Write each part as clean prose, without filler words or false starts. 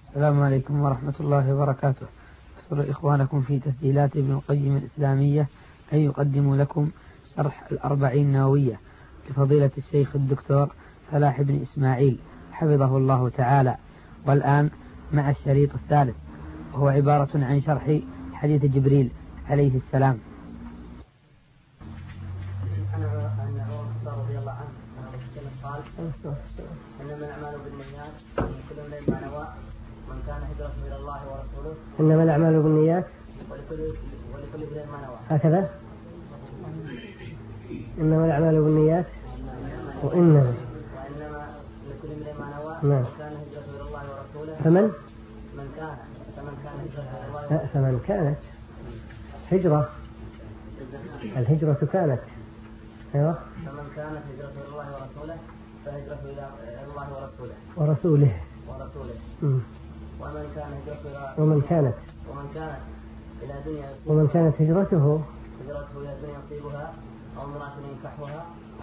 السلام عليكم ورحمة الله وبركاته. أسر إخوانكم في تسجيلات ابن القيم الإسلامية أن يقدموا لكم شرح الأربعين نووية لفضيلة الشيخ الدكتور فلاح بن إسماعيل حفظه الله تعالى، والآن مع الشريط الثالث وهو عبارة عن شرح حديث جبريل عليه السلام. رضي الله عنه قال إنما الأعمال بالنيات كل امرئ ما نوى من كان هجرته إلى الله ورسوله. إنما الأعمال بالنيات ولكل امرئ ما نوى. هكذا إنما الأعمال بالنيات وإنما لكل امرئ ما نوى من كان هجرته إلى الله ورسوله. فمن كان هجرته إلى الله ورسوله. فمن كانت هجرة، الهجرة كانت أيوة. فمن كانت هجرته إلى الله ورسوله فهجرته إلى الله ورسوله. ومن كانت هجرته إلى دنيا يصيبها أو امرأة ينكحها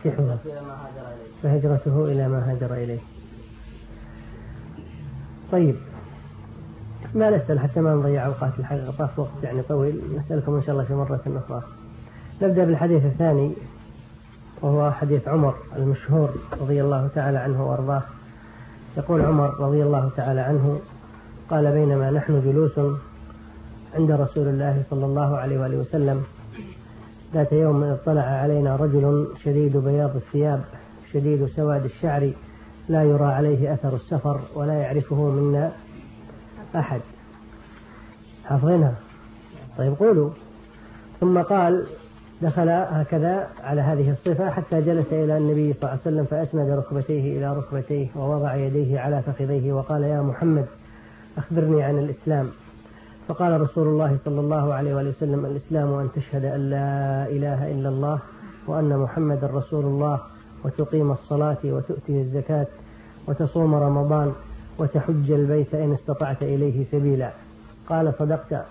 فهجرته إلى ما هاجر إليه. طيب، ما نسأل حتى ما نضيع أوقات، الحقيقة طاف وقت يعني طويل، نسألكم إن شاء الله في مرة أخرى. نبدأ بالحديث الثاني وهو حديث عمر المشهور رضي الله تعالى عنه وأرضاه. يقول عمر رضي الله تعالى عنه قال: بينما نحن جلوس عند رسول الله صلى الله عليه وآله وسلم ذات يوم اطلع علينا رجل شديد بياض الثياب شديد سواد الشعر لا يرى عليه أثر السفر ولا يعرفه منا أحد. حافظينها؟ طيب قولوا. ثم قال: دخل هكذا على هذه الصفة حتى جلس إلى النبي صلى الله عليه وسلم فأسند ركبتيه إلى ركبتيه ووضع يديه على فخذيه وقال: يا محمد أخبرني عن الإسلام. فقال رسول الله صلى الله عليه وآله وسلم: الإسلام أن تشهد أن لا إله إلا الله وأن محمد رسول الله وتقيم الصلاة وتؤتي الزكاة وتصوم رمضان وتحج البيت إن استطعت إليه سبيلا. قال: صدقت.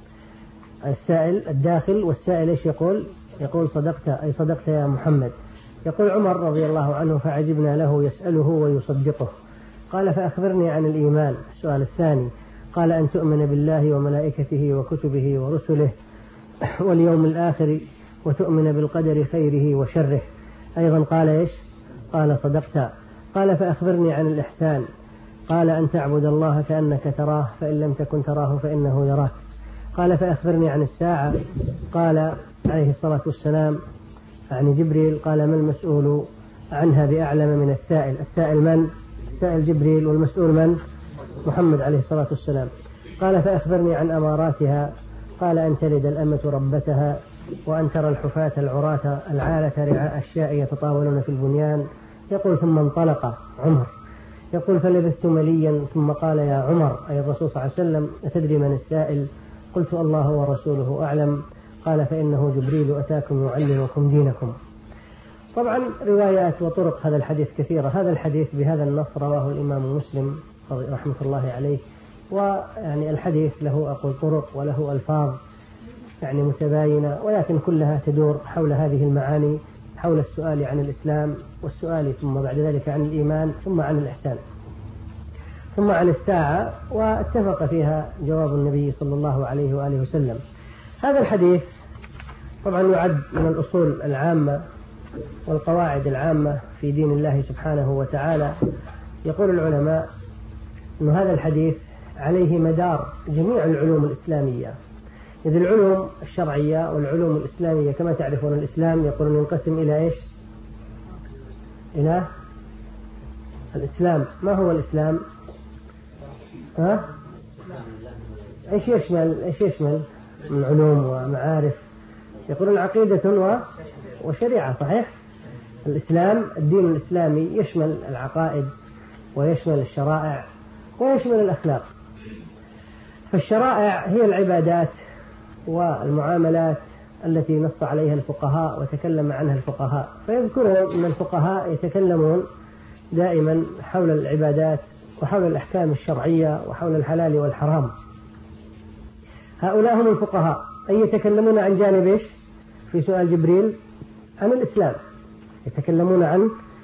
السائل الداخل والسائل إيش يقول؟ يقول: صدقت، أي صدقت يا محمد. يقول عمر رضي الله عنه: فعجبنا له يسأله ويصدقه. قال: فأخبرني عن الإيمان. السؤال الثاني قال: أن تؤمن بالله وملائكته وكتبه ورسله واليوم الآخر وتؤمن بالقدر خيره وشره. أيضا قال إيش؟ قال: صدقت. قال: فأخبرني عن الإحسان. قال: أن تعبد الله كأنك تراه فإن لم تكن تراه فإنه يراك. قال: فأخبرني عن الساعة. قال عليه الصلاة والسلام عن جبريل: قال: ما المسؤول عنها بأعلم من السائل. السائل من؟ السائل جبريل، والمسؤول من؟ محمد عليه الصلاة والسلام. قال: فأخبرني عن أماراتها. قال: أن تلد الأمة ربتها وأن ترى الحفاة العراة العالة رعاء الشاء يتطاولون في البنيان. يقول: ثم انطلق عمر. يقول: فلبثت مليا ثم قال: يا عمر، أي الرسول صلى الله عليه وسلم: أتدري من السائل؟ قلت: الله ورسوله أعلم. قال: فإنه جبريل أتاكم يعلمكم دينكم. طبعا روايات وطرق هذا الحديث كثيرة. هذا الحديث بهذا النص رواه الإمام مسلم رحمة الله عليه، ويعني الحديث له أقول طرق وله ألفاظ يعني متباينة، ولكن كلها تدور حول هذه المعاني، حول السؤال عن الإسلام والسؤال ثم بعد ذلك عن الإيمان ثم عن الإحسان ثم عن الساعة، واتفق فيها جواب النبي صلى الله عليه وآله وسلم. هذا الحديث طبعا يعد من الأصول العامة والقواعد العامة في دين الله سبحانه وتعالى. يقول العلماء أن هذا الحديث عليه مدار جميع العلوم الإسلامية، إذ العلوم الشرعية والعلوم الإسلامية كما تعرفون الإسلام يقولون ينقسم إلى إيش؟ إلى الإسلام. ما هو الإسلام؟ إيش يشمل من علوم ومعارف؟ يقولون عقيدة وشريعة، صحيح؟ الإسلام الدين الإسلامي يشمل العقائد ويشمل الشرائع ويشمل الأخلاق. فالشرائع هي العبادات والمعاملات التي نص عليها الفقهاء وتكلم عنها الفقهاء، فيذكرون أن الفقهاء يتكلمون دائما حول العبادات وحول الأحكام الشرعية وحول الحلال والحرام. هؤلاء هم الفقهاء، أي يتكلمون عن جانب إيش؟ في سؤال جبريل عن الإسلام، يتكلمون عن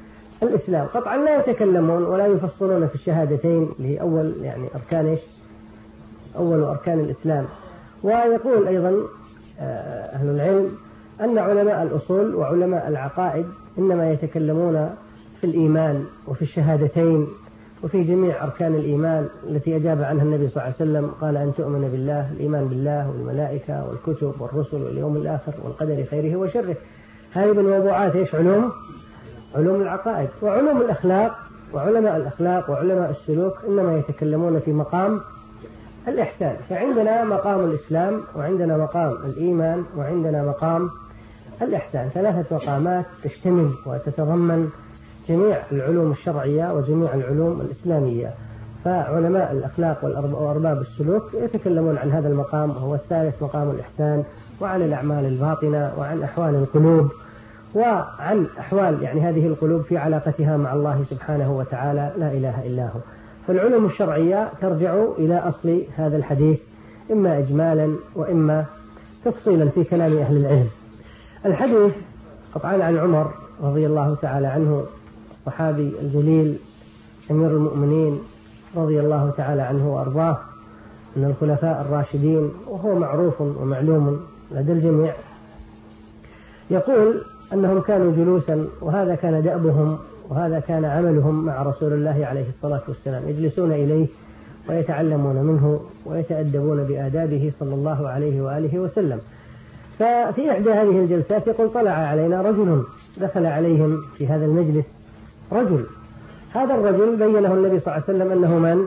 الإسلام. قطعا لا يتكلمون ولا يفصلون في الشهادتين اللي هي أول يعني أركان أول أركان الإسلام. ويقول أيضا أهل العلم أن علماء الأصول وعلماء العقائد إنما يتكلمون في الإيمان وفي الشهادتين وفي جميع أركان الإيمان التي أجاب عنها النبي صلى الله عليه وسلم، قال أن تؤمن بالله، الإيمان بالله والملائكة والكتب والرسل واليوم الآخر والقدر خيره وشره. هذه من موضوعات علوم العقائد. وعلوم الأخلاق وعلماء الأخلاق وعلماء السلوك إنما يتكلمون في مقام الإحسان. فعندنا مقام الإسلام وعندنا مقام الإيمان وعندنا مقام الإحسان، 3 مقامات تشتمل وتتضمن جميع العلوم الشرعية وجميع العلوم الإسلامية. فعلماء الأخلاق وأرباب السلوك يتكلمون عن هذا المقام، وهو الثالث مقام الإحسان، وعن الأعمال الباطنة وعن أحوال القلوب وعن أحوال يعني هذه القلوب في علاقتها مع الله سبحانه وتعالى لا إله إلا هو. فالعلوم الشرعية ترجع إلى أصل هذا الحديث إما إجمالا وإما تفصيلا في كلام أهل العلم. الحديث قطعا عن عمر رضي الله تعالى عنه الصحابي الجليل أمير المؤمنين رضي الله تعالى عنه وأرضاه من الخلفاء الراشدين، وهو معروف ومعلوم لدى الجميع. يقول أنهم كانوا جلوسا، وهذا كان دأبهم وهذا كان عملهم مع رسول الله عليه الصلاة والسلام، يجلسون إليه ويتعلمون منه ويتأدبون بآدابه صلى الله عليه وآله وسلم. ففي إحدى هذه الجلسات يقول طلع علينا رجل، دخل عليهم في هذا المجلس رجل، هذا الرجل بينه النبي صلى الله عليه وسلم أنه من؟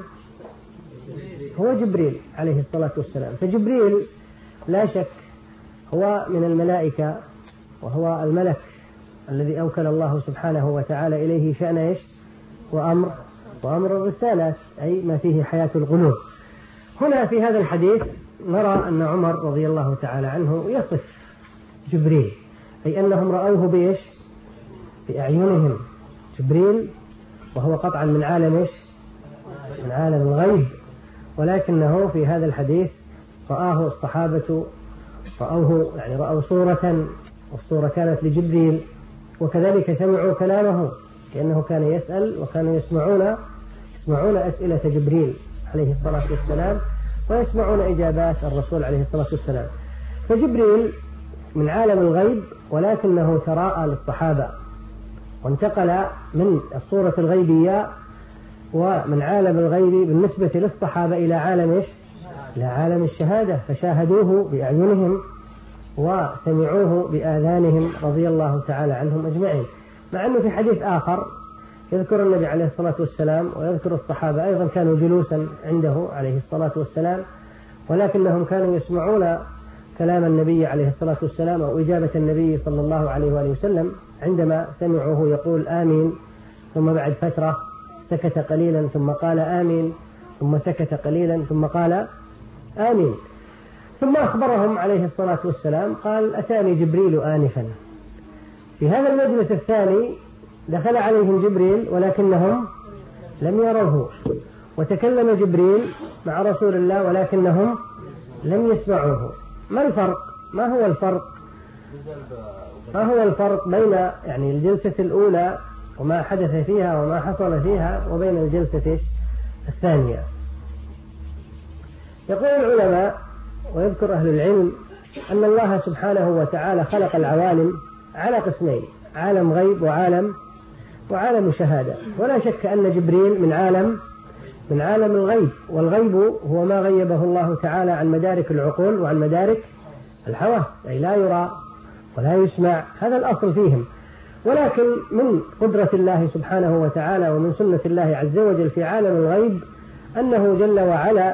هو جبريل عليه الصلاة والسلام. فجبريل لا شك هو من الملائكة، وهو الملك الذي أوكل الله سبحانه وتعالى إليه شأن وأمر الرسالات، أي ما فيه حياة القلوب. هنا في هذا الحديث نرى أن عمر رضي الله تعالى عنه يصف جبريل، أي أنهم رأوه بأعينهم. جبريل وهو قطعا من عالم الغيب، ولكنه في هذا الحديث رآه الصحابة، رأوا صورة، والصورة كانت لجبريل، وكذلك سمعوا كلامه لأنه كان يسأل، وكانوا يسمعون أسئلة جبريل عليه الصلاة والسلام ويسمعون إجابات الرسول عليه الصلاة والسلام. فجبريل من عالم الغيب، ولكنه تراءى للصحابة وانتقل من الصورة الغيبية ومن عالم الغيب بالنسبة للصحابة إلى عالم الشهادة، فشاهدوه بأعينهم وسمعوه بآذانهم رضي الله تعالى عنهم أجمعين. مع أنه في حديث آخر يذكر النبي عليه الصلاة والسلام ويذكر الصحابة أيضا كانوا جلوسا عنده عليه الصلاة والسلام، ولكنهم كانوا يسمعون كلام النبي عليه الصلاة والسلام أو إجابة النبي صلى الله عليه وآله وسلم. عندما سمعوه يقول آمين، ثم بعد فترة سكت قليلا ثم قال آمين، ثم سكت قليلا ثم قال آمين، ثم أخبرهم عليه الصلاة والسلام قال أتاني جبريل آنفا. في هذا المجلس الثاني دخل عليهم جبريل ولكنهم لم يروه، وتكلم جبريل مع رسول الله ولكنهم لم يسمعوه. ما الفرق؟ ما هو الفرق بين يعني الجلسة الأولى وما حدث فيها وما حصل فيها وبين الجلسة الثانية؟ يقول العلماء ويذكر أهل العلم أن الله سبحانه وتعالى خلق العوالم على قسمين، عالم غيب وعالم شهادة. ولا شك أن جبريل من عالم الغيب، والغيب هو ما غيبه الله تعالى عن مدارك العقول وعن مدارك الحواس، أي لا يرى ولا يسمع، هذا الأصل فيهم. ولكن من قدرة الله سبحانه وتعالى ومن سنة الله عز وجل في عالم الغيب أنه جل وعلا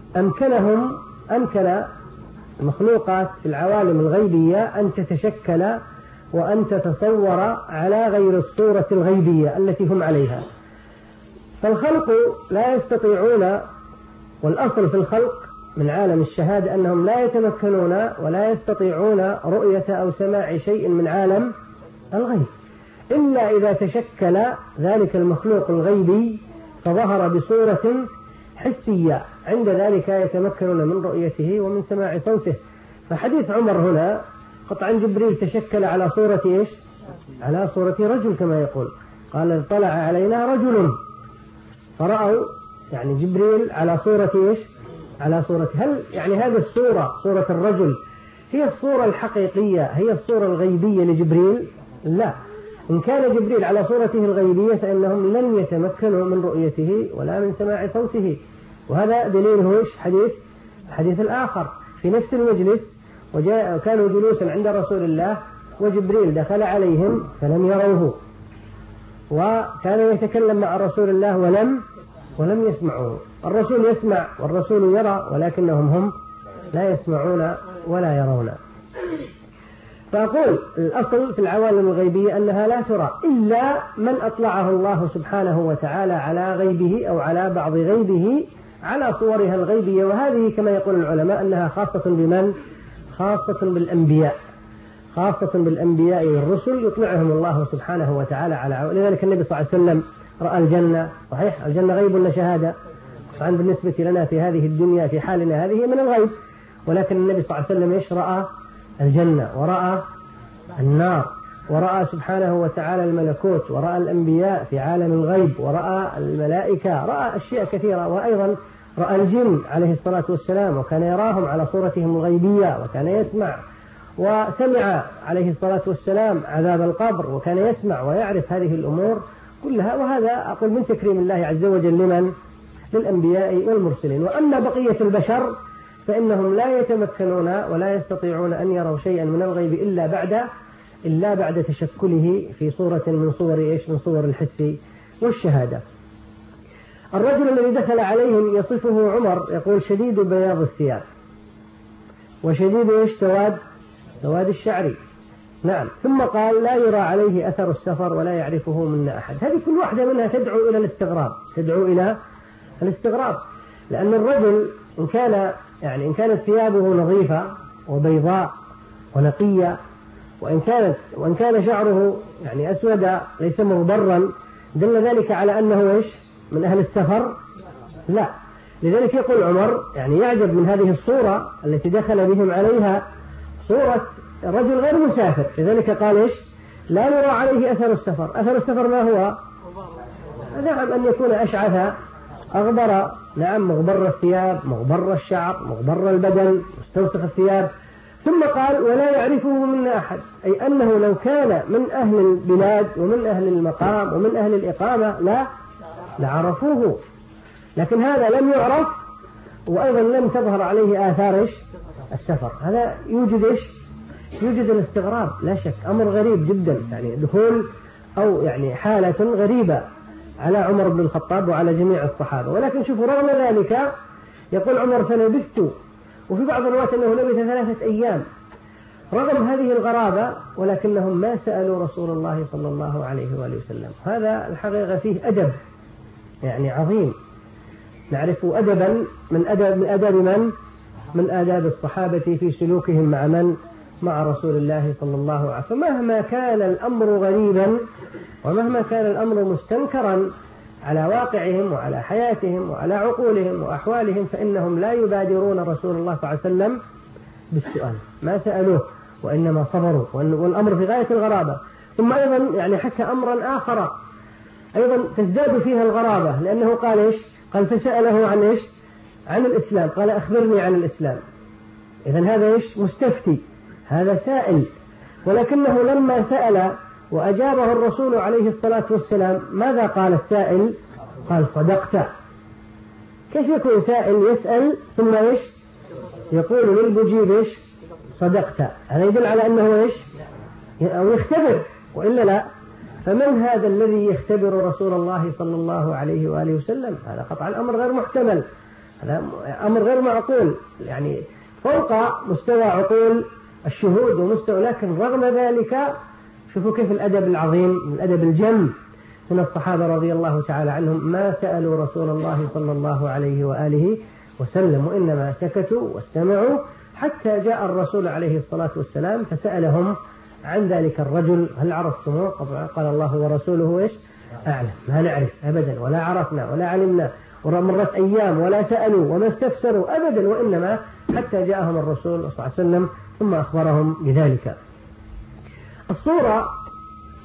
أمكن المخلوقات في العوالم الغيبية أن تتشكل وأن تتصور على غير الصورة الغيبية التي هم عليها. فالخلق لا يستطيعون، والأصل في الخلق من عالم الشهادة أنهم لا يتمكنون ولا يستطيعون رؤية أو سماع شيء من عالم الغيب إلا إذا تشكل ذلك المخلوق الغيبي فظهر بصورة حسية، عند ذلك يتمكنون من رؤيته ومن سماع صوته. فحديث عمر هنا قطعا جبريل تشكل على صورة على صورة رجل كما يقول، قال اطلع علينا رجل، فرأوا يعني جبريل على صورة إيش؟ على صورة، هل يعني هذه الصورة صورة الرجل هي الصورة الحقيقية، هي الصورة الغيبية لجبريل؟ لا، إن كان جبريل على صورته الغيبية فإنهم لن يتمكنوا من رؤيته ولا من سماع صوته. وهذا دليله إيش؟ الحديث الآخر في نفس المجلس، وكانوا جلوسا عند رسول الله وجبريل دخل عليهم فلم يروه، وكان يتكلم مع رسول الله ولم يسمعوه. الرسول يسمع والرسول يرى، ولكنهم هم لا يسمعون ولا يرون. فأقول الأصل في العوالم الغيبية أنها لا ترى إلا من أطلعه الله سبحانه وتعالى على غيبه أو على بعض غيبه على صورها الغيبية. وهذه كما يقول العلماء أنها خاصة بمن؟ خاصة بالأنبياء، خاصة بالأنبياء والرسل يطلعهم الله سبحانه وتعالى على. لذلك النبي صلى الله عليه وسلم رأى الجنة. صحيح الجنة غيب ولا شهادة؟ طبعا بالنسبة لنا في هذه الدنيا في حالنا هذه من الغيب، ولكن النبي صلى الله عليه وسلم إيش؟ رأى الجنة ورأى النار، ورأى سبحانه وتعالى الملكوت، ورأى الأنبياء في عالم الغيب، ورأى الملائكة، رأى أشياء كثيرة. وأيضا رأى الجن عليه الصلاة والسلام وكان يراهم على صورتهم الغيبية، وكان يسمع، وسمع عليه الصلاة والسلام عذاب القبر وكان يسمع ويعرف هذه الأمور كلها. وهذا أقول من تكريم الله عز وجل لمن؟ للأنبياء والمرسلين. وأما بقية البشر فإنهم لا يتمكنون ولا يستطيعون أن يروا شيئا من الغيب إلا بعد تشكله في صورة من صور إيش؟ من صور الحس والشهادة. الرجل الذي دخل عليهم يصفه عمر يقول شديد بياض الثياب وشديد إيش؟ سواد الشعر. نعم. ثم قال لا يرى عليه أثر السفر ولا يعرفه منا أحد. هذه كل واحدة منها تدعو إلى الاستغراب، لأن الرجل إن كانت ثيابه نظيفة وبيضاء ونقية، وإن كان شعره يعني أسود ليس مغبرا، دل ذلك على أنه إيش؟ من أهل السفر؟ لا. لذلك يقول عمر يعني يعجب من هذه الصورة التي دخل بهم عليها، صورة رجل غير مسافر. لذلك قال إيش؟ لا يرى عليه أثر السفر. أثر السفر ما هو؟ نعم، أن يكون أشعث أغبر، نعم، مغبر الثياب، مغبر الشعر، مغبر البدن، مستوسخ الثياب. ثم قال ولا يعرفه منا أحد، أي أنه لو كان من أهل البلاد ومن أهل المقام ومن أهل الإقامة لعرفوه، لكن هذا لم يعرف، وأيضا لم تظهر عليه آثار إيش؟ السفر. هذا يوجد الاستغراب لا شك، أمر غريب جدا، يعني دخول أو يعني حالة غريبة على عمر بن الخطاب وعلى جميع الصحابة. ولكن شوفوا رغم ذلك يقول عمر فلبثت، وفي بعض الروايات أنه لبث 3 أيام رغم هذه الغرابة، ولكنهم ما سألوا رسول الله صلى الله عليه وآله وسلم. هذا الحقيقة فيه أدب يعني عظيم، نعرف أدبا من آداب الصحابة في سلوكهم مع رسول الله صلى الله عليه وسلم. فمهما كان الأمر غريبا ومهما كان الأمر مستنكرا على واقعهم وعلى حياتهم وعلى عقولهم وأحوالهم، فإنهم لا يبادرون رسول الله صلى الله عليه وسلم بالسؤال، ما سألوه وإنما صبروا، والأمر في غاية الغرابة. ثم أيضا يعني حكى أمرا آخر أيضا تزداد فيها الغرابة، لأنه قال إيش؟ قال فسأله عن إيش؟ عن الإسلام، قال أخبرني عن الإسلام. إذن هذا إيش؟ مستفتي، هذا سائل. ولكنه لما سأل وأجابه الرسول عليه الصلاة والسلام ماذا قال السائل؟ قال صدقت. كيف يكون سائل يسأل ثم إيش؟ يقول للمجيب إيش؟ صدقت. هذا يدل على أنه إيش؟ أو يختبر، وإلا لا. فمن هذا الذي يختبر رسول الله صلى الله عليه وآله وسلم؟ هذا قطع الأمر غير محتمل، هذا أمر غير معقول، يعني فوق مستوى عقول الشهود ومستوى. لكن رغم ذلك شوفوا كيف الأدب العظيم، الأدب الجم من الصحابة رضي الله تعالى عنهم، ما سألوا رسول الله صلى الله عليه وآله وسلم، وإنما سكتوا واستمعوا حتى جاء الرسول عليه الصلاة والسلام فسألهم عن ذلك الرجل هل عرفتموه؟ قال الله ورسوله إيش؟ أعلم. ما نعرف أبدا، ولا عرفنا ولا علمنا، ومرت أيام ولا سألوا وما استفسروا أبدا، وإنما حتى جاءهم الرسول صلى الله عليه وسلم ثم أخبرهم بذلك. الصورة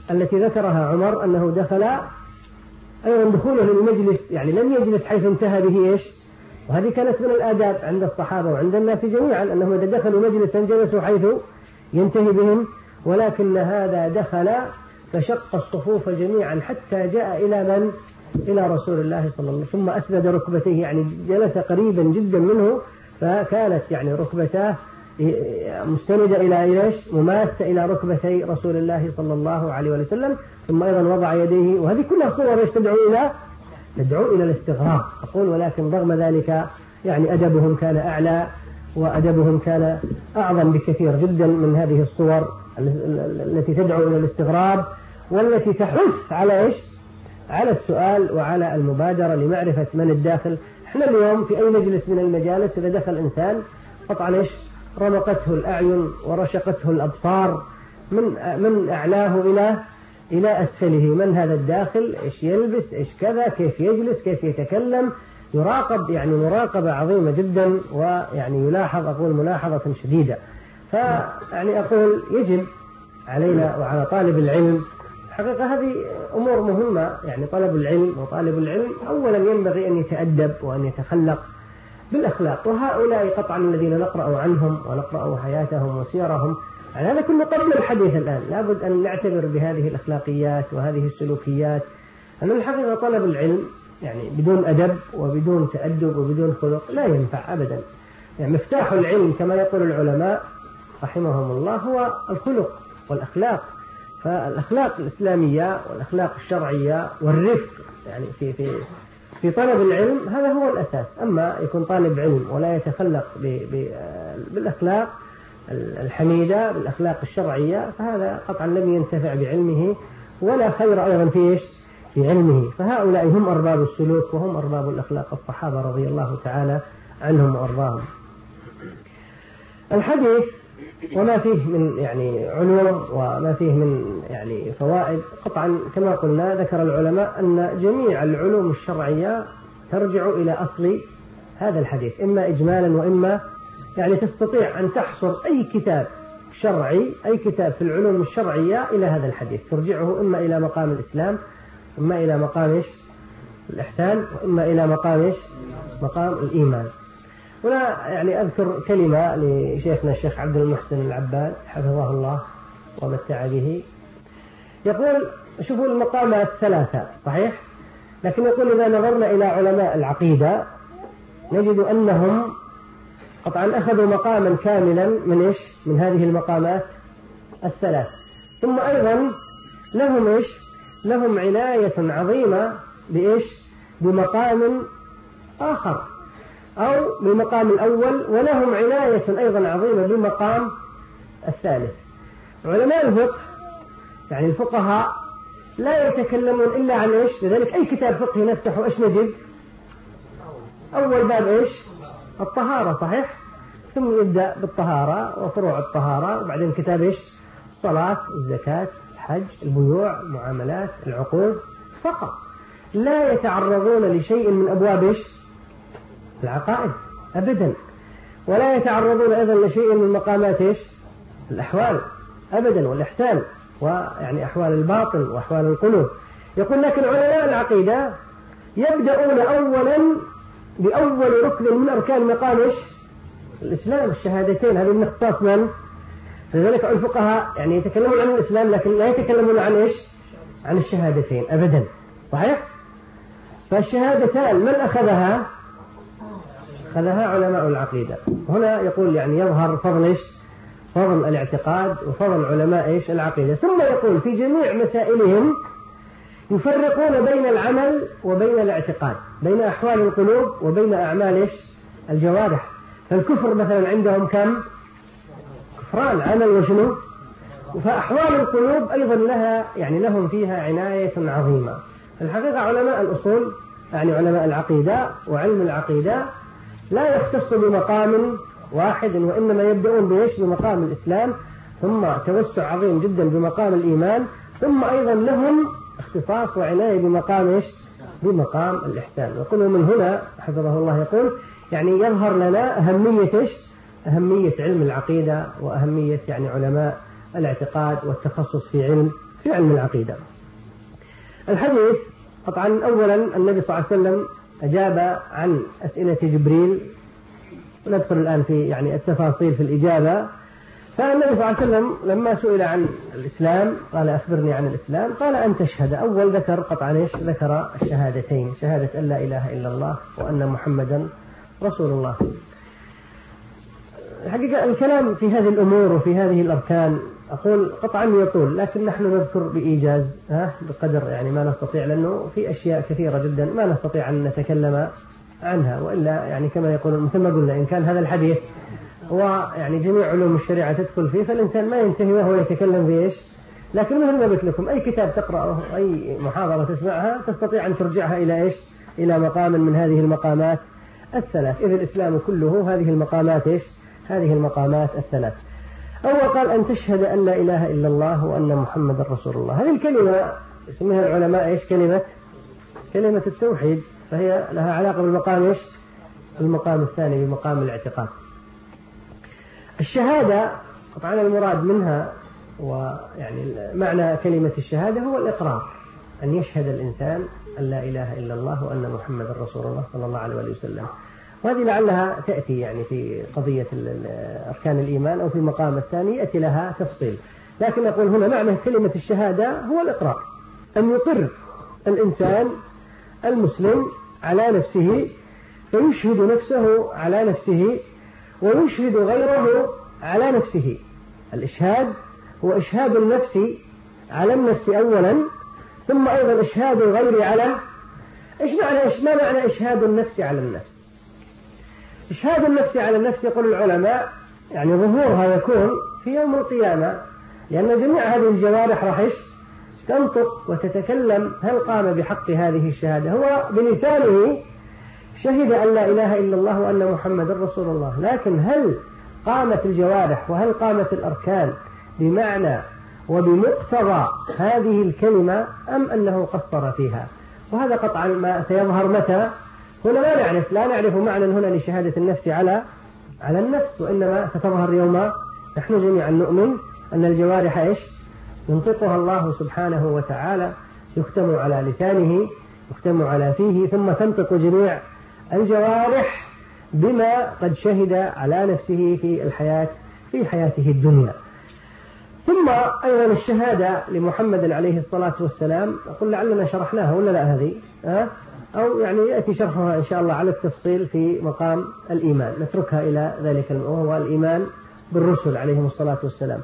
التي ذكرها عمر أنه دخل أيضا دخوله للمجلس، يعني لم يجلس حيث انتهى به إيش، وهذه كانت من الآداب عند الصحابة وعند الناس جميعا أنهم إذا دخلوا مجلسا جلسوا حيث ينتهي بهم، ولكن هذا دخل فشق الصفوف جميعا حتى جاء إلى من؟ إلى رسول الله صلى الله عليه وسلم، ثم أسند ركبتيه، يعني جلس قريبا جدا منه، فكانت يعني ركبتاه مستندة إلى إيش؟ مماسة إلى ركبتي رسول الله صلى الله عليه وسلم، ثم أيضا وضع يديه، وهذه كلها صور تدعو إلى الاستغراب. أقول ولكن رغم ذلك يعني أدبهم كان أعلى وأدبهم كان أعظم بكثير جدا من هذه الصور التي تدعو إلى الاستغراب والتي تحث على إيش؟ على السؤال وعلى المبادرة لمعرفة من الداخل. احنا اليوم في أي مجلس من المجالس إذا دخل إنسان قطعا إيش؟ رمقته الأعين ورشقته الأبصار من أعلاه إلى أسفله، من هذا الداخل، إيش يلبس، إيش كذا، كيف يجلس، كيف يتكلم، يراقب يعني مراقبة عظيمة جدا، ويعني يلاحظ، أقول ملاحظة شديدة. فيعني أقول يجب علينا وعلى طالب العلم حقيقة هذه أمور مهمة، يعني طلب العلم وطالب العلم أولا ينبغي أن يتأدب وأن يتخلق بالأخلاق، وهؤلاء قطعا الذين نقرأ عنهم ونقرأ حياتهم وسيرهم، يعني هذا كله قبل الحديث الآن لابد أن نعتبر بهذه الأخلاقيات وهذه السلوكيات. أن الحقيقة طلب العلم يعني بدون أدب وبدون تأدب وبدون خلق لا ينفع أبدا. يعني مفتاح العلم كما يقول العلماء رحمهم الله هو الخلق والأخلاق، فالأخلاق الإسلامية والأخلاق الشرعية والرفق يعني في طلب العلم هذا هو الأساس. أما يكون طالب علم ولا يتخلق بالأخلاق الحميدة بالأخلاق الشرعية فهذا قطعا لم ينتفع بعلمه ولا خير أيضا في علمه. فهؤلاء هم أرباب السلوك وهم أرباب الأخلاق الصحابة رضي الله تعالى عنهم وأرضاهم. الحديث وما فيه من يعني علوم وما فيه من يعني فوائد قطعا كما قلنا ذكر العلماء أن جميع العلوم الشرعية ترجع إلى أصل هذا الحديث، إما إجمالا وإما يعني تستطيع أن تحصر أي كتاب شرعي أي كتاب في العلوم الشرعية إلى هذا الحديث، ترجعه إما إلى مقام الإسلام إما إلى مقام الإحسان وإما إلى مقام الإيمان. هنا يعني أذكر كلمة لشيخنا الشيخ عبد المحسن العباد حفظه الله ومتع به، يقول شوفوا المقامات ثلاثة صحيح، لكن يقول إذا نظرنا إلى علماء العقيدة نجد أنهم قطعا أخذوا مقاما كاملا من هذه المقامات الثلاث، ثم أيضا لهم عناية عظيمة بمقام آخر أو بالمقام الأول، ولهم عناية أيضا عظيمة بالمقام الثالث. علماء الفقه يعني الفقهاء لا يتكلمون إلا عن لذلك أي كتاب فقهي نفتحه نجد أول باب الطهارة صحيح، ثم يبدأ بالطهارة وفروع الطهارة، وبعدين كتاب الصلاة الزكاة الحج البيوع المعاملات العقود فقط، لا يتعرضون لشيء من أبواب العقائد أبدا، ولا يتعرضون أيضا لشيء من مقامات الأحوال أبدا والإحسان ويعني أحوال الباطن وأحوال القلوب. يقول لكن علماء العقيدة يبدأون أولا بأول ركن من أركان مقام الإسلام الشهادتين، هذا من اختصاص من؟ لذلك الفقهاء يعني يتكلمون عن الإسلام لكن لا يتكلمون عن عن الشهادتين أبدا صحيح. فالشهادتان من أخذها علماء العقيدة. هنا يقول يعني يظهر فضل الاعتقاد وفضل علماء العقيدة. ثم يقول في جميع مسائلهم يفرقون بين العمل وبين الاعتقاد، بين أحوال القلوب وبين أعمال الجوارح. فالكفر مثلا عندهم كم؟ كفران، عمل وشنو؟ فأحوال القلوب أيضا لهم فيها عناية عظيمة. الحقيقة علماء الأصول يعني علماء العقيدة وعلم العقيدة لا يختص بمقام واحد، وإنما يبدأون بمقام الإسلام، ثم توسع عظيم جدا بمقام الإيمان، ثم أيضا لهم اختصاص وعناية بمقام الإحسان. يقول من هنا حفظه الله يقول يعني يظهر لنا أهمية علم العقيدة وأهمية يعني علماء الاعتقاد والتخصص في في علم العقيدة. الحديث طبعا أولا النبي صلى الله عليه وسلم أجاب عن أسئلة جبريل، ندخل الآن في يعني التفاصيل في الإجابة. فالنبي صلى الله عليه وسلم لما سئل عن الإسلام قال أخبرني عن الإسلام، قال أن تشهد. أول ذكر قطعا إيش؟ ذكر الشهادتين، شهادة أن لا إله إلا الله وأن محمدا رسول الله. الحقيقة الكلام في هذه الأمور وفي هذه الأركان أقول قطعا يطول، لكن نحن نذكر بإيجاز بقدر يعني ما نستطيع، لأنه في أشياء كثيرة جدا ما نستطيع أن نتكلم عنها، وإلا يعني كما يقول مثل ما قلنا إن كان هذا الحديث هو يعني جميع علوم الشريعة تدخل فيه، فالإنسان ما ينتهي وهو يتكلم بإيش. لكن مثل ما قلت لكم أي كتاب تقرأه أي محاضرة تسمعها تستطيع أن ترجعها إلى إيش؟ إلى مقام من هذه المقامات الثلاث، إذ الإسلام كله هذه المقامات إيش؟ هذه المقامات الثلاث. أول قال أن تشهد أن لا إله إلا الله وأن محمد رسول الله. هذه الكلمة يسميها العلماء إيش؟ كلمة التوحيد، فهي لها علاقة بالمقام إيش؟ المقام الثاني بمقام الاعتقاد. الشهادة طبعا المراد منها ويعني معنى كلمة الشهادة هو الإقرار، أن يشهد الإنسان أن لا إله إلا الله وأن محمد رسول الله صلى الله عليه وسلم. وهذه لعلها تأتي يعني في قضية أركان الإيمان أو في المقام الثاني يأتي لها تفصيل، لكن أقول هنا معنى كلمة الشهادة هو الإقرار، أن يقر الإنسان المسلم على نفسه فيشهد نفسه على نفسه ويشهد غيره على نفسه. الإشهاد هو إشهاد النفس على النفس أولا، ثم أيضا إشهاد الغير على ما معنى إشهاد النفس على النفس؟ إشهاد النفس على النفس يقول العلماء يعني ظهورها يكون في يوم القيامة، لأن جميع هذه الجوارح راح تنطق وتتكلم هل قام بحق هذه الشهادة. هو بلسانه شهد أن لا إله إلا الله وأن محمد رسول الله، لكن هل قامت الجوارح وهل قامت الأركان بمعنى وبمقتضى هذه الكلمة أم أنه قصر فيها؟ وهذا قطعا ما سيظهر متى؟ هنا لا نعرف معنى هنا لشهادة النفس على النفس، وإنما ستظهر يوم نحن جميعا نؤمن أن الجوارح إيش؟ ينطقها الله سبحانه وتعالى، يختم على لسانه يختم على فيه، ثم تنطق جميع الجوارح بما قد شهد على نفسه في حياته الدنيا. ثم أيضا الشهادة لمحمد عليه الصلاة والسلام أقول لعلنا شرحناها ولا لا هذه أو يعني يأتي شرحها إن شاء الله على التفصيل في مقام الإيمان، نتركها إلى ذلك وهو الإيمان بالرسل عليهم الصلاة والسلام.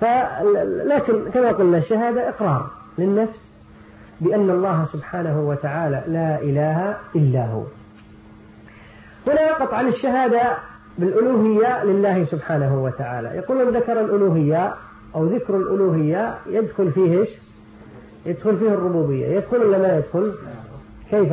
لكن كما قلنا الشهادة إقرار للنفس بأن الله سبحانه وتعالى لا إله إلا هو. هنا قطعا الشهادة بالألوهية لله سبحانه وتعالى. يقولون ذكر الألوهية أو ذكر الألوهية يدخل فيه إيش؟ يدخل فيه الربوبية، يدخل ولا ما يدخل؟ كيف؟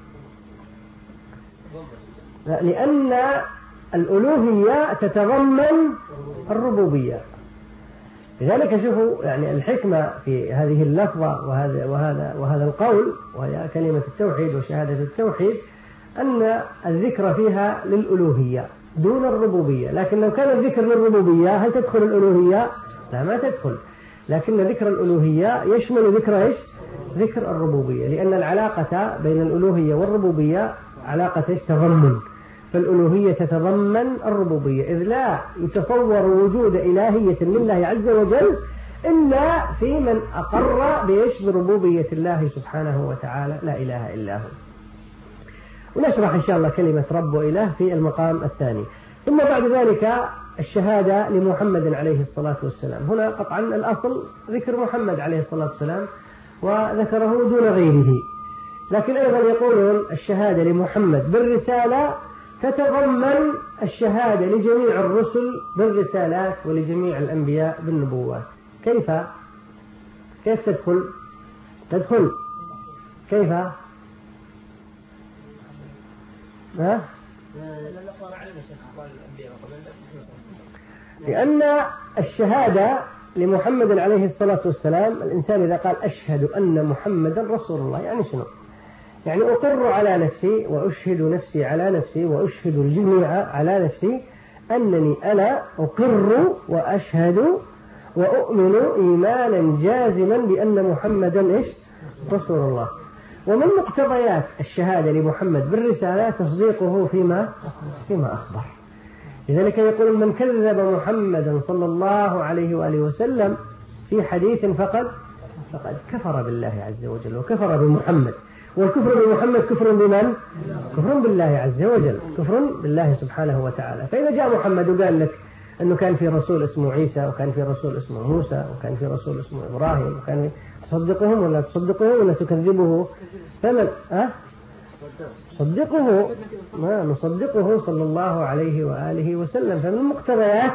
لأن الألوهية تتضمن الربوبية، لذلك شوفوا يعني الحكمة في هذه اللفظة وهذا القول وهي كلمة التوحيد وشهادة التوحيد أن الذكر فيها للألوهية دون الربوبية. لكن لو كان الذكر للربوبية هل تدخل الألوهية؟ لا، ما تدخل. لكن ذكر الألوهية يشمل ذكر إيش؟ ذكر الربوبية، لأن العلاقة بين الألوهية والربوبية علاقة إيش؟ تضمن. فالألوهية تتضمن الربوبية، إذ لا يتصور وجود إلهية لله عز وجل إلا في من أقر بإيش؟ بربوبية الله سبحانه وتعالى لا إله إلا هو. ونشرح إن شاء الله كلمة رب وإله في المقام الثاني. ثم بعد ذلك الشهادة لمحمد عليه الصلاة والسلام. هنا قطعا الأصل ذكر محمد عليه الصلاة والسلام وذكره دون غيره، لكن أيضا يقولون الشهادة لمحمد بالرسالة تتضمن الشهادة لجميع الرسل بالرسالات ولجميع الأنبياء بالنبوات. كيف تدخل كيف لأن الشهادة لمحمد عليه الصلاة والسلام الإنسان إذا قال أشهد أن محمدا رسول الله يعني شنو؟ يعني أقر على نفسي وأشهد نفسي على نفسي وأشهد الجميع على نفسي أنني أنا أقر وأشهد وأؤمن إيمانا جازما بأن محمدا إيش رسول الله. ومن مقتضيات الشهادة لمحمد بالرسالة تصديقه فيما أخبر. لذلك يقول من كذب محمدا صلى الله عليه وآله وسلم في حديث فقد كفر بالله عز وجل وكفر بمحمد. والكفر بمحمد كفر بمن؟ كفر بالله عز وجل، كفر بالله سبحانه وتعالى. فإذا جاء محمد وقال لك أنه كان في رسول اسمه عيسى وكان في رسول اسمه موسى وكان في رسول اسمه إبراهيم وكان تصدقهم ولا تصدقه ولا تكذبه؟ فمن صدقه، ما نصدقه صلى الله عليه وآله وسلم. فمن مقتضيات،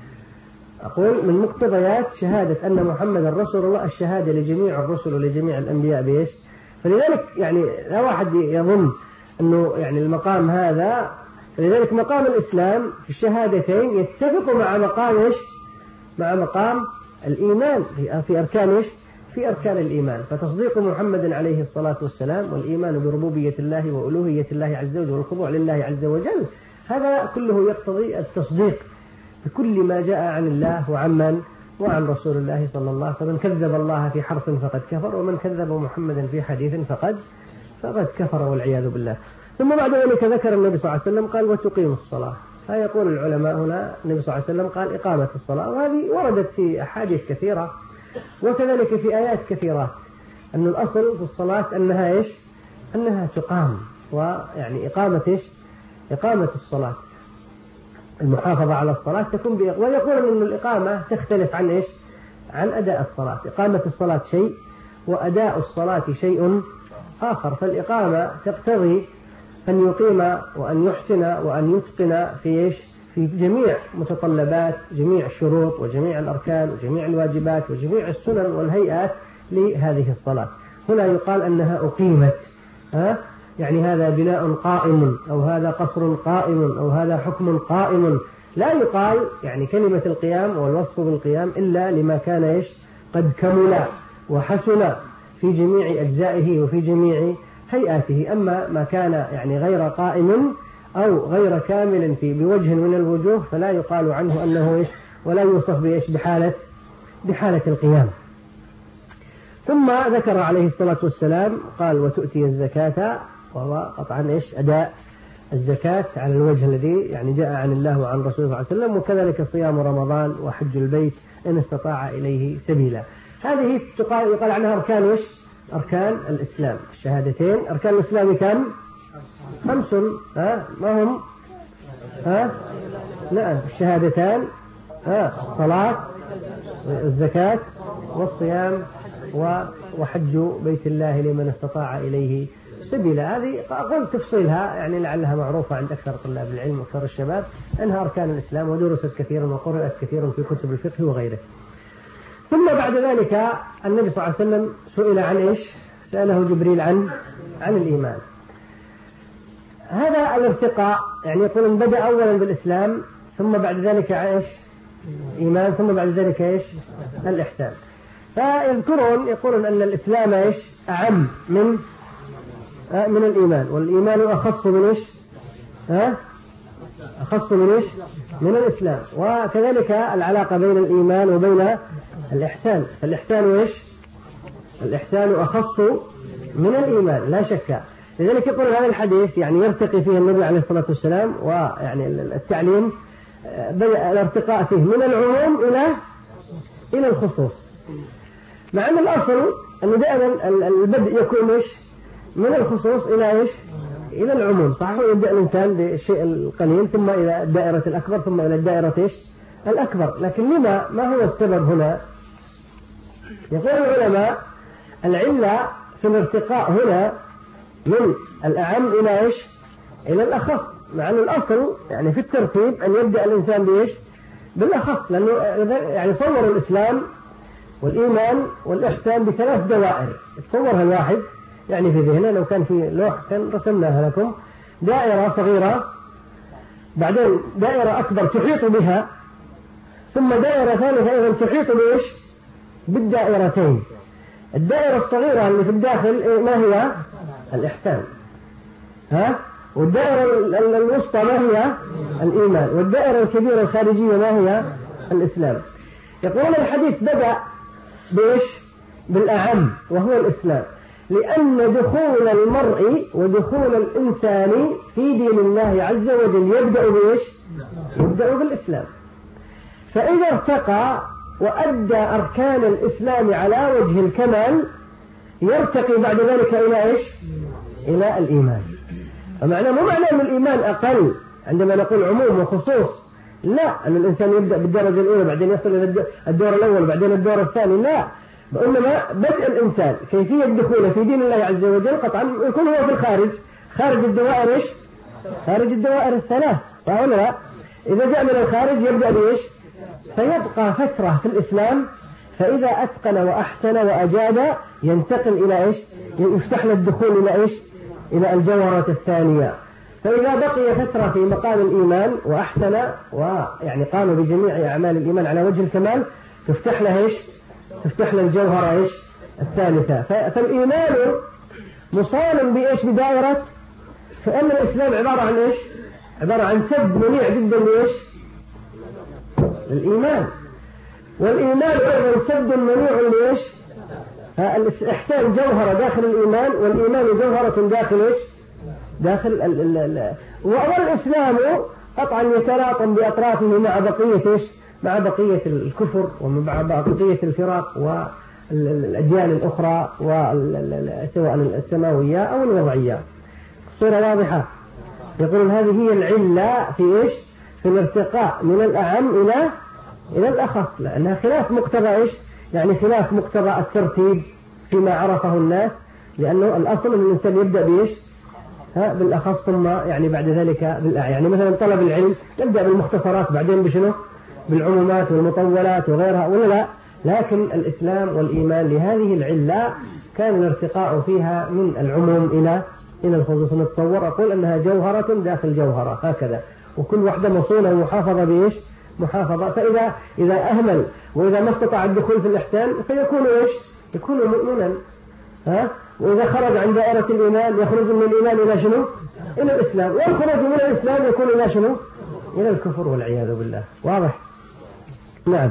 أقول من مقتضيات شهادة أن محمد رسول الله الشهادة لجميع الرسل ولجميع الأنبياء بإيش؟ فلذلك يعني لا واحد يظن أنه يعني المقام هذا، فلذلك مقام الإسلام في الشهادتين يتفق مع مقام إيش؟ مع مقام الإيمان في أركان إيش؟ في أركان الإيمان. فتصديق محمد عليه الصلاة والسلام والإيمان بربوبية الله وألوهية الله عز وجل والخضوع لله عز وجل، هذا كله يقتضي التصديق بكل ما جاء عن الله وعن رسول الله صلى الله عليه وسلم. فمن كذب الله في حرف فقد كفر، ومن كذب محمدا في حديث فقد كفر والعياذ بالله. ثم بعد ذلك ذكر النبي صلى الله عليه وسلم قال وتقيم الصلاة. فيقول العلماء هنا النبي صلى الله عليه وسلم قال إقامة الصلاة، وهذه وردت في أحاديث كثيرة وكذلك في آيات كثيرة أن الأصل في الصلاة أنها إيش؟ أنها تقام، ويعني إقامة إيش؟ إقامة الصلاة، المحافظة على الصلاة تكون ويقول أن الإقامة تختلف عن إيش؟ عن أداء الصلاة. إقامة الصلاة شيء وأداء الصلاة شيء آخر. فالإقامة تقتضي أن يقيم وأن يحسن وأن يتقن في إيش؟ في جميع متطلبات جميع الشروط وجميع الأركان وجميع الواجبات وجميع السنن والهيئات لهذه الصلاة. هنا يقال أنها أقيمت، يعني هذا بناء قائم أو هذا قصر قائم أو هذا حكم قائم. لا يقال يعني كلمة القيام والوصف بالقيام إلا لما كان إيش؟ قد كمل وحسن في جميع أجزائه وفي جميع هيئاته. أما ما كان يعني غير قائم أو غير كامل بوجه من الوجوه فلا يقال عنه أنه إيش؟ ولا يوصف بإيش؟ بحالة القيام. ثم ذكر عليه الصلاة والسلام قال وتؤتي الزكاة، وهو قطعا إيش؟ أداء الزكاة على الوجه الذي يعني جاء عن الله وعن رسوله صلى الله عليه وسلم، وكذلك صيام رمضان وحج البيت إن استطاع إليه سبيلا. هذه يقال عنها أركان إيش؟ أركان الإسلام. الشهادتين أركان الإسلام كم؟ 5. ما هم؟ نعم الشهادتان، الصلاة الزكاة والصيام وحج بيت الله لمن استطاع إليه سبيلا. هذه أقول تفصيلها يعني لعلها معروفة عند أكثر طلاب العلم وأكثر الشباب أنها أركان الإسلام ودرست كثيرا وقرأت كثيرا في كتب الفقه وغيره. ثم بعد ذلك النبي صلى الله عليه وسلم سئل عن إيش؟ سأله جبريل عن الإيمان. هذا الارتقاء يعني يقول أن بدأ أولا بالإسلام ثم بعد ذلك إيش؟ إيمان، ثم بعد ذلك إيش؟ الإحسان. يقولون أن الإسلام إيش؟ أعم من الإيمان، والإيمان أخص من إيش؟ أخص من إيش؟ من الإسلام. وكذلك العلاقة بين الإيمان وبين الإحسان، فالإحسان إيش؟ الإحسان أخص من الإيمان لا شك. لذلك يقول هذا الحديث يعني يرتقي فيه النبي عليه الصلاة والسلام، ويعني التعليم بدأ الارتقاء فيه من العموم إلى الخصوص، مع أن الأصل أن دائما البدء يكون إيش؟ من الخصوص إلى إيش؟ إلى العموم. صحيح يبدأ الإنسان بالشيء القليل ثم إلى الدائرة الأكبر ثم إلى الدائرة إيش؟ الأكبر. لكن ما هو السبب هنا؟ يقول العلماء العلة في الارتقاء هنا من الأعم إلى إيش؟ إلى الأخص، مع أن الأصل يعني في الترتيب أن يبدأ الإنسان بإيش؟ بالأخص، لأنه يعني صور الإسلام والإيمان والإحسان ب3 دوائر تصورها الواحد يعني في ذهنه. لو كان في لوح كان رسمناها لكم، دائرة صغيرة، بعدين دائرة أكبر تحيط بها، ثم دائرة ثالثة أيضا تحيط بإيش؟ بالدائرتين. الدائرة الصغيرة اللي في الداخل ما هي؟ الإحسان، والدائرة الوسطى ما هي؟ الإيمان، والدائرة الكبيرة الخارجية ما هي؟ الإسلام. يقولون الحديث بدأ بإيش؟ بالأعم وهو الإسلام، لأن دخول المرء ودخول الإنسان في دين الله عز وجل يبدأ بإيش؟ يبدأ بالإسلام. فإذا ارتقى وأدى أركان الإسلام على وجه الكمال يرتقي بعد ذلك إلى إيش؟ إلى الإيمان. فمعنى مو معنى أن الإيمان أقل عندما نقول عموم وخصوص، لا، أن الإنسان يبدأ بالدرجة الأولى بعدين يصل إلى الدور الأول بعدين الدور الثاني، لا، وإنما بدء الإنسان كيفية دخوله في دين الله عز وجل قطعا يكون هو في الخارج، خارج الدوائر إيش؟ خارج الدوائر الثلاث، صح ولا لا؟ إذا جاء من الخارج يبدأ بإيش؟ فيبقى فترة في الإسلام، فإذا أتقن وأحسن وأجاد ينتقل إلى إيش؟ يفتح له الدخول إلى إيش؟ إلى الجوهرة الثانية. فإذا بقي فترة في مقام الإيمان وأحسن ويعني قام بجميع أعمال الإيمان على وجه الكمال تفتح له إيش؟ تفتح له الجوهرة إيش؟ الثالثة. فالإيمان مصال بإيش؟ بدائرة، فإن الإسلام عبارة عن إيش؟ عبارة عن سد منيع جدا لإيش؟ للإيمان. والإيمان أيضا سد منيع لإيش؟ الإحسان جوهرة داخل الإيمان، والإيمان جوهرة داخل إيش؟ داخل والإسلام قطعا يتلاطم بأطرافه مع بقية إيش؟ مع بقية الكفر ومع بقية الفرق والأديان الأخرى سواء السماوية أو الوضعية. الصورة واضحة. يقول هذه هي العلة في إيش؟ في الارتقاء من الأعم إلى الأخص، لأنها خلاف مقتضى إيش؟ يعني خلاف مقتضى الترتيب فيما عرفه الناس، لأنه الأصل أن الإنسان يبدأ بإيش؟ بالأخص ثم يعني بعد ذلك يعني مثلا طلب العلم يبدأ بالمختصرات بعدين بشنو؟ بالعمومات والمطولات وغيرها، ولا لا؟ لكن الإسلام والإيمان لهذه العلة كان الارتقاء فيها من العموم إلى الخصوص. نتصور أقول أنها جوهرة داخل جوهرة هكذا، وكل واحدة مصونة ومحافظة بإيش؟ محافظة. فإذا أهمل وإذا ما استطاع الدخول في الإحسان فيكون إيش؟ يكون مؤمنا. وإذا خرج عن دائرة الإيمان يخرج من الإيمان إلى شنو؟ إلى الإسلام، والخروج من الإسلام يكون إلى شنو؟ إلى الكفر والعياذ بالله. واضح؟ نعم.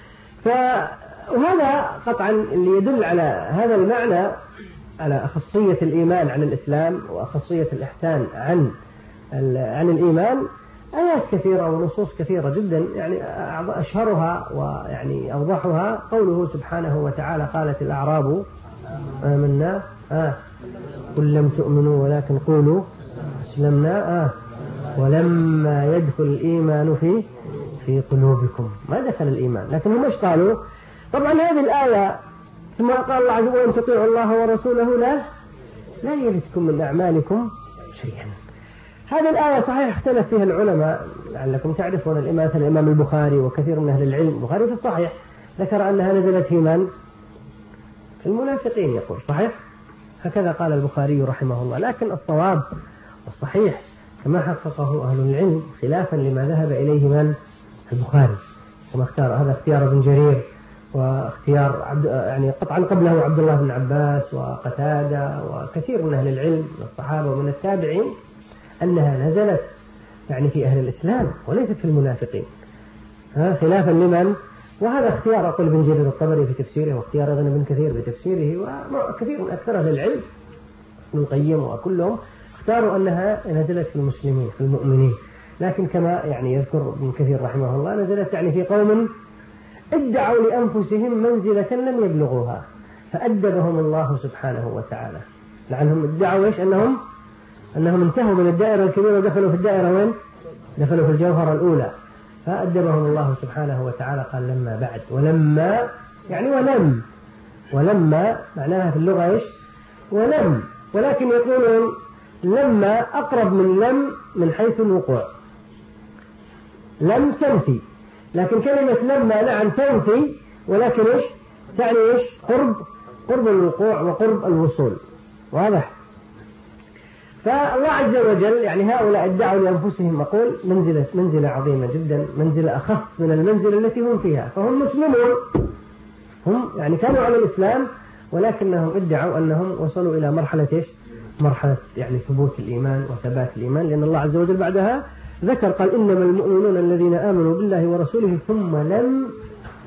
وهذا قطعا اللي يدل على هذا المعنى، على أخصية الإيمان عن الإسلام وأخصية الإحسان عن الإيمان، آيات كثيرة ونصوص كثيرة جدا، يعني أشهرها ويعني أوضحها قوله سبحانه وتعالى: قالت الأعراب آمنا قل لم تؤمنوا ولكن قولوا أسلمنا ولما يدخل الإيمان في قلوبكم. ما دخل الإيمان، لكن هم ايش قالوا؟ طبعا هذه الآية ثم قال الله عز وجل: وإن تطيعوا الله ورسوله لا يلدكم من أعمالكم شيئا. هذه الآية صحيح اختلف فيها العلماء، لعلكم تعرفون الإمام البخاري وكثير من أهل العلم، البخاري في الصحيح ذكر أنها نزلت في من؟ في المنافقين، يقول صحيح، هكذا قال البخاري رحمه الله. لكن الصواب والصحيح كما حققه أهل العلم خلافا لما ذهب إليه من؟ البخاري، كما اختار، هذا اختيار ابن جرير واختيار يعني قطعا قبله عبد الله بن عباس وقتادة وكثير من أهل العلم من الصحابة ومن التابعين، أنها نزلت يعني في أهل الإسلام وليست في المنافقين، خلافا لمن؟ وهذا اختيار أقول ابن جرير الطبري في تفسيره، واختيار أيضا ابن كثير في تفسيره، وكثير من أكثر أهل العلم ابن القيم وكلهم اختاروا أنها نزلت في المسلمين في المؤمنين. لكن كما يعني يذكر ابن كثير رحمه الله نزلت يعني في قوم ادعوا لأنفسهم منزلة لم يبلغوها فأدبهم الله سبحانه وتعالى، لأنهم ادعوا إيش؟ أنهم انتهوا من الدائرة الكبيرة ودخلوا في الدائرة وين؟ دخلوا في الجوهرة الأولى، فأدبهم الله سبحانه وتعالى. قال لما بعد، ولما يعني ولما معناها في اللغة إيش؟ ولم، ولكن يقولون لما أقرب من لم من حيث الوقوع، لم تنفي، لكن كلمة لما نعم تنفي، ولكن إيش تعني؟ إيش؟ قرب الوقوع وقرب الوصول. واضح؟ فالله عز وجل يعني هؤلاء ادعوا لأنفسهم أقول منزلة عظيمة جدا، منزلة أخف من المنزلة التي هم فيها، فهم مسلمون، هم يعني كانوا على الإسلام، ولكنهم ادعوا أنهم وصلوا إلى مرحلة إيش؟ مرحلة يعني ثبوت الإيمان وثبات الإيمان، لأن الله عز وجل بعدها ذكر قال: إنما المؤمنون الذين آمنوا بالله ورسوله ثم لم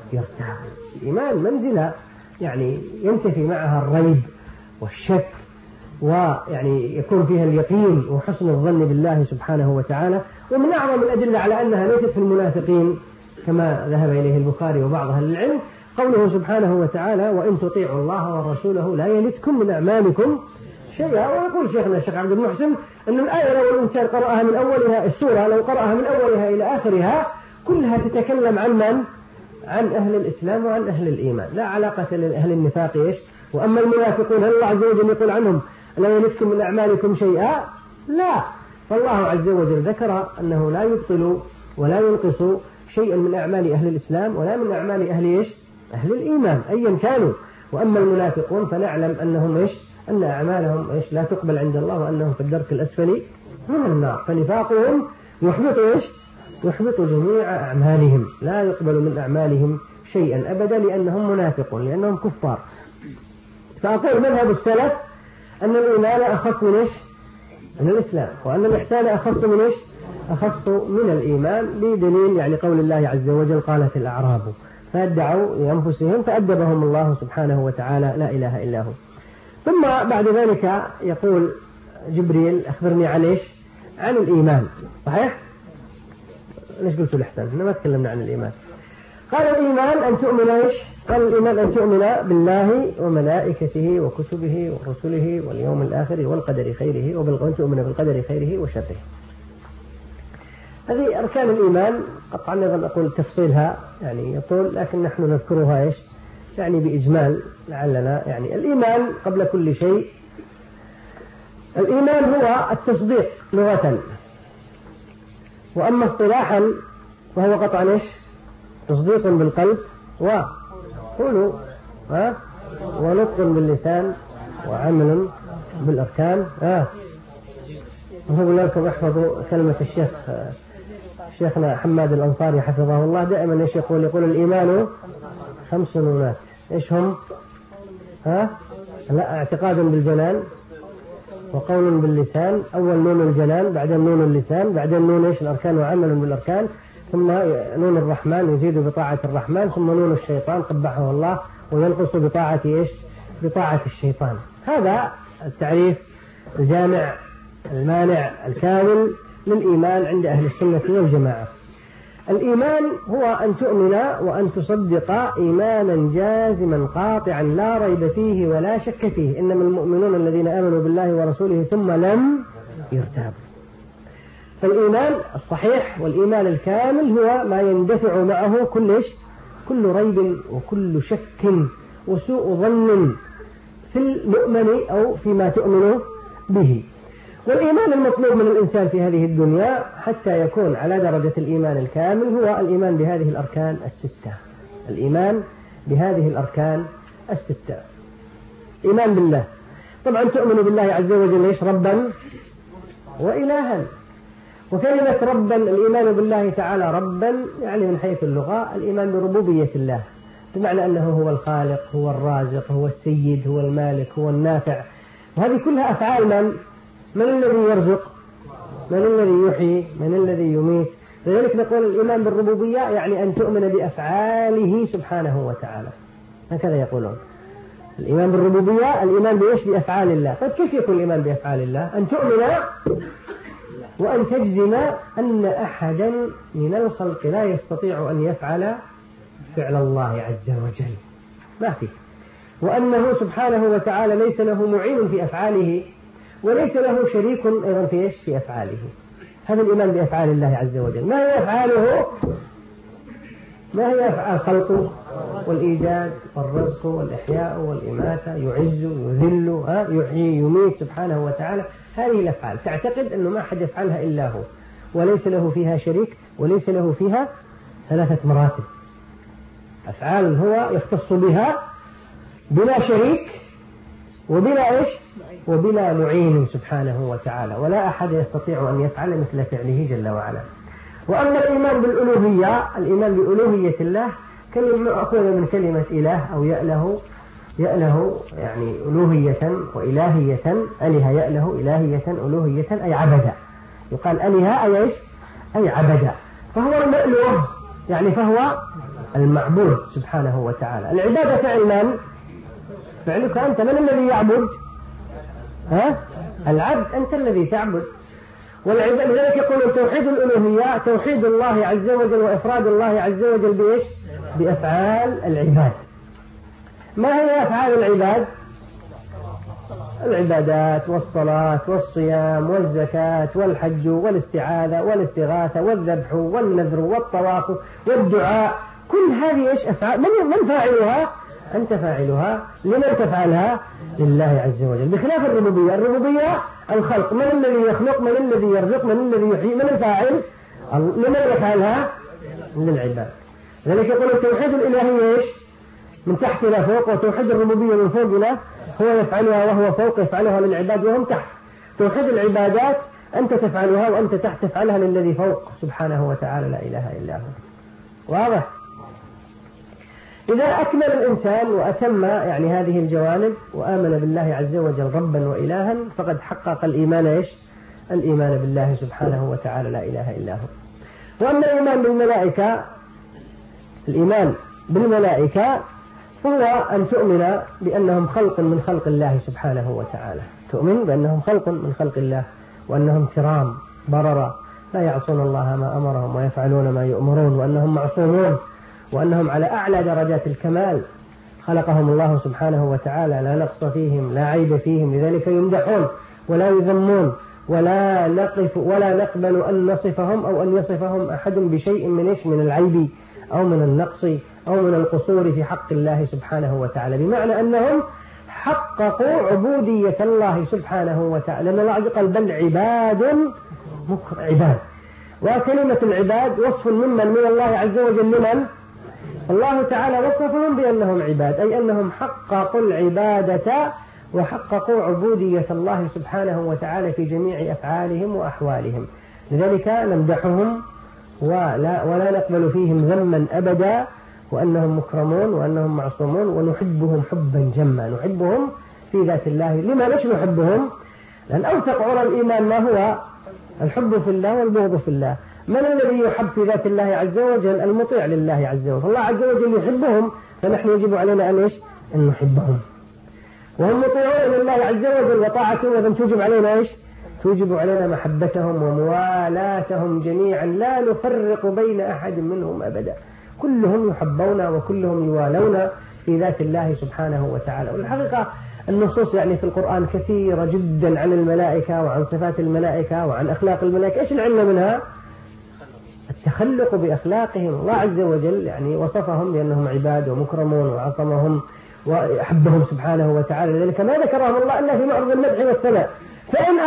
يرتاب. الإيمان منزلة يعني ينتفي معها الريب والشك، ويعني يكون فيها اليقين وحسن الظن بالله سبحانه وتعالى. ومن أعظم الأدلة على أنها ليست في المنافقين كما ذهب إليه البخاري وبعض أهل العلم قوله سبحانه وتعالى: وإن تطيعوا الله ورسوله لا يلتكم من أعمالكم شيئا. ويقول شيخنا الشيخ عبد المحسن أن الآية لو الإنسان قرأها من أولها، السورة لو قرأها من أولها إلى آخرها كلها تتكلم عن من؟ عن أهل الإسلام وعن أهل الإيمان، لا علاقة لأهل النفاق. إيش؟ وأما المنافقون هل الله عز وجل يقول عنهم لا يلتكم من أعمالكم شيئا؟ لا. فالله عز وجل ذكر أنه لا يبطل ولا ينقص شيئا من أعمال أهل الإسلام ولا من أعمال أهل إيش؟ أهل الإيمان أيا كانوا. وأما المنافقون فنعلم أنهم إيش؟ أن أعمالهم إيش؟ لا تقبل عند الله، وأنهم في الدرك الأسفل من النار. فنفاقهم يحبط إيش؟ يحبط جميع أعمالهم، لا يقبل من أعمالهم شيئا أبدا لأنهم منافقون، لأنهم كفار. فأقول مذهب السلف أن الإيمان أخص من إيش؟ من الإسلام، وأن الإحسان أخص من إيش؟ أخص من الإيمان، بدليل يعني قول الله عز وجل: قالت الأعراب، فادعوا لأنفسهم فأدبهم الله سبحانه وتعالى لا إله إلا هو. ثم بعد ذلك يقول جبريل: أخبرني عن إيش؟ عن الإيمان. صحيح؟ ليش قلت الإحسان؟ إحنا ما تكلمنا عن الإيمان. قال الإيمان أن تؤمن إيش؟ قال الإيمان أن تؤمن بالله وملائكته وكتبه ورسله واليوم الآخر والقدر خيره وأن تؤمن بالقدر خيره وشره. هذه أركان الإيمان. قطعا نظر أقول تفصيلها يعني يطول، لكن نحن نذكرها إيش؟ يعني بإجمال لعلنا يعني. الإيمان قبل كل شيء، الإيمان هو التصديق لغة، وأما اصطلاحا فهو قطعا إيش؟ تصديق بالقلب وقول ونطق باللسان وعمل بالأركان. وهو لكم احفظوا كلمة شيخنا حماد الأنصاري حفظه الله، دائما إيش يقول الإيمان 5 نونات. إيش هم؟ لا، اعتقاد بالجنان، وقول باللسان، أول نون الجنان، بعدين نون اللسان، بعدين نون إيش؟ الأركان، وعمل بالأركان، ثم نون الرحمن يزيد بطاعة الرحمن، ثم نون الشيطان قبحه الله وينقص بطاعة إيش؟ بطاعة الشيطان. هذا التعريف الجامع المانع الكامل للإيمان عند أهل السنة والجماعة. الإيمان هو أن تؤمن وأن تصدق إيمانا جازما قاطعا لا ريب فيه ولا شك فيه، إنما المؤمنون الذين آمنوا بالله ورسوله ثم لم يرتابوا. فالإيمان الصحيح والإيمان الكامل هو ما يندفع معه كل ريب وكل شك وسوء ظن في المؤمن أو فيما تؤمن به. والإيمان المطلوب من الإنسان في هذه الدنيا حتى يكون على درجة الإيمان الكامل هو الإيمان بهذه الأركان الستة. الإيمان بهذه الأركان الستة. إيمان بالله، طبعا تؤمن بالله عز وجل إيش؟ ربا وإلها. وكلمة ربا، الإيمان بالله تعالى ربا يعني من حيث اللغة الإيمان بربوبية الله، بمعنى أنه هو الخالق، هو الرازق، هو السيد، هو المالك، هو النافع. وهذه كلها أفعال من الذي يرزق؟ من الذي يحيي؟ من الذي يميت؟ لذلك نقول الإيمان بالربوبية يعني أن تؤمن بأفعاله سبحانه وتعالى، هكذا يقولون. الإيمان بالربوبية الإيمان بإيش؟ بأفعال الله. طيب كيف يكون الإيمان بأفعال الله؟ أن تؤمن وأن تجزم أن أحدا من الخلق لا يستطيع أن يفعل فعل الله عز وجل، ما فيه، وأنه سبحانه وتعالى ليس له معين في أفعاله وليس له شريك أيضا في إيش؟ في أفعاله. هذا الإيمان بأفعال الله عز وجل. ما هي أفعاله؟ ما هي أفعال الخلق والإيجاد والرزق والإحياء والإماتة، يعز يذل، يحيي يميت سبحانه وتعالى. هذه الأفعال تعتقد أنه ما أحد يفعلها إلا هو، وليس له فيها شريك، وليس له فيها 3 مراتب. أفعال هو يختص بها بلا شريك وبلا إيش؟ وبلا معين سبحانه وتعالى، ولا أحد يستطيع أن يفعل مثل فعله جل وعلا. وأما الإيمان بالألوهية، الإيمان بألوهية الله كلمة مأخوذة من كلمة إله أو يأله يعني ألوهية وإلهية. أله يأله إلهية ألوهية أي عبد. يقال أله أي إيش؟ أي عبد. فهو المألوه يعني فهو المعبود سبحانه وتعالى. العبادة فعل من؟ فعلك أنت. من الذي يعبد؟ العبد، أنت الذي تعبد. والعبادة لذلك يقول توحيد الألوهية توحيد الله عز وجل وإفراد الله عز وجل بإيش؟ بأفعال العباد. ما هي أفعال العباد؟ العبادات والصلاة والصيام والزكاة والحج والاستعاذة والاستغاثة والذبح والنذر والطواف والدعاء، كل هذه إيش أفعال؟ من فاعلها؟ أنت فاعلها. لمن تفعلها؟ لله عز وجل. بخلاف الربوبية، الربوبية الخلق، من الذي يخلق؟ من الذي يرزق؟ من الذي يحيي؟ من الفاعل؟ لمن يفعلها؟ للعباد. لذلك يقول التوحيد الإلهي إيش؟ من تحت إلى فوق، وتوحيد الربوبية من فوق إلى هو يفعلها وهو فوق يفعلها للعباد وهم تحت. توحيد العبادات أنت تفعلها وأنت تحت تفعلها للذي فوق سبحانه وتعالى لا إله إلا هو. واضح؟ إذا أكمل الإنسان وأتم يعني هذه الجوانب وآمن بالله عز وجل ربا وإلها فقد حقق الإيمان إيش؟ الإيمان بالله سبحانه وتعالى لا إله إلا هو. وأما الإيمان بالملائكة، الإيمان بالملائكة هو أن تؤمن بأنهم خلق من خلق الله سبحانه وتعالى، تؤمن بأنهم خلق من خلق الله وأنهم كرام بررة لا يعصون الله ما أمرهم ويفعلون ما يؤمرون، وأنهم معصومون، وأنهم على أعلى درجات الكمال، خلقهم الله سبحانه وتعالى لا نقص فيهم لا عيب فيهم، لذلك يمدحون ولا يذمون ولا نقبل أن نصفهم أو أن يصفهم أحد بشيء من العيب أو من النقص أو من القصور في حق الله سبحانه وتعالى، بمعنى أنهم حققوا عبودية الله سبحانه وتعالى. لأن الله قال بل عباد عباد، وكلمة العباد وصف من الله عز وجل لمن؟ الله تعالى وصفهم بأنهم عباد، أي أنهم حققوا العبادة وحققوا عبودية الله سبحانه وتعالى في جميع أفعالهم وأحوالهم. لذلك نمدحهم ولا نقبل فيهم ذما أبدا، وأنهم مكرمون وأنهم معصومون، ونحبهم حبا جما، نحبهم في ذات الله. لما ليش نحبهم؟ لأن أوثق عرى الإيمان ما هو؟ الحب في الله والبغض في الله. من الذي يحب في ذات الله عز وجل؟ المطيع لله عز وجل، فالله عز وجل يحبهم، فنحن يجب علينا أن نحبهم، وهم مطيعون لله عز وجل وطاعته، وإذن توجب علينا توجب علينا محبتهم وموالاتهم جميعا، لا نفرق بين أحد منهم أبدا، كلهم يحبون وكلهم يوالون في ذات الله سبحانه وتعالى. والحقيقة النصوص يعني في القرآن كثيرة جدا عن الملائكة وعن صفات الملائكة وعن أخلاق الملائكة. إيش العلم منها؟ التخلق بأخلاقهم. الله عز وجل يعني وصفهم بأنهم عباد ومكرمون وعصمهم وأحبهم سبحانه وتعالى، لذلك ما ذكرهم الله إلا في معرض المدح والثناء. فإن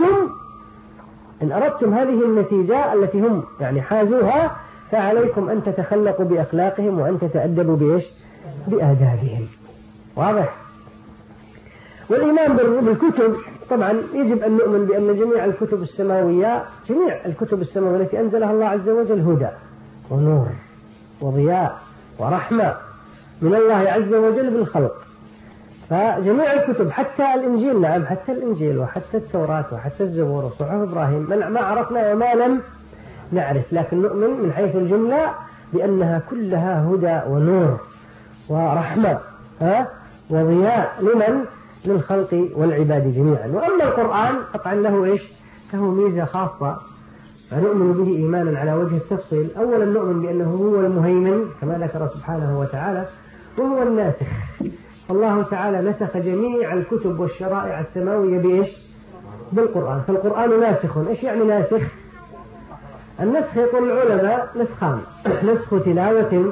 أردتم هذه النتيجة التي هم يعني حازوها، فعليكم أن تتخلقوا بأخلاقهم وأن تتأدبوا بآدابهم. واضح؟ والإيمان بالكتب طبعا يجب أن نؤمن بأن جميع الكتب السماوية التي أنزلها الله عز وجل هدى ونور وضياء ورحمة من الله عز وجل بالخلق. فجميع الكتب حتى الإنجيل، نعم حتى الإنجيل وحتى التوراة وحتى الزبور وصحف إبراهيم ما عرفنا وما لم نعرف، لكن نؤمن من حيث الجملة بأنها كلها هدى ونور ورحمة وضياء للخلق والعباد جميعا. وأما القرآن طبعا له له ميزة خاصة نؤمن به إيمانا على وجه التفصيل. أولا نؤمن بأنه هو المهيمن كما ذكر سبحانه وتعالى، وهو الناسخ. الله تعالى نسخ جميع الكتب والشرائع السماوية بالقرآن، فالقرآن ناسخ. إيش يعني ناسخ؟ النسخ يقول العلماء نسخان: نسخ تلاوة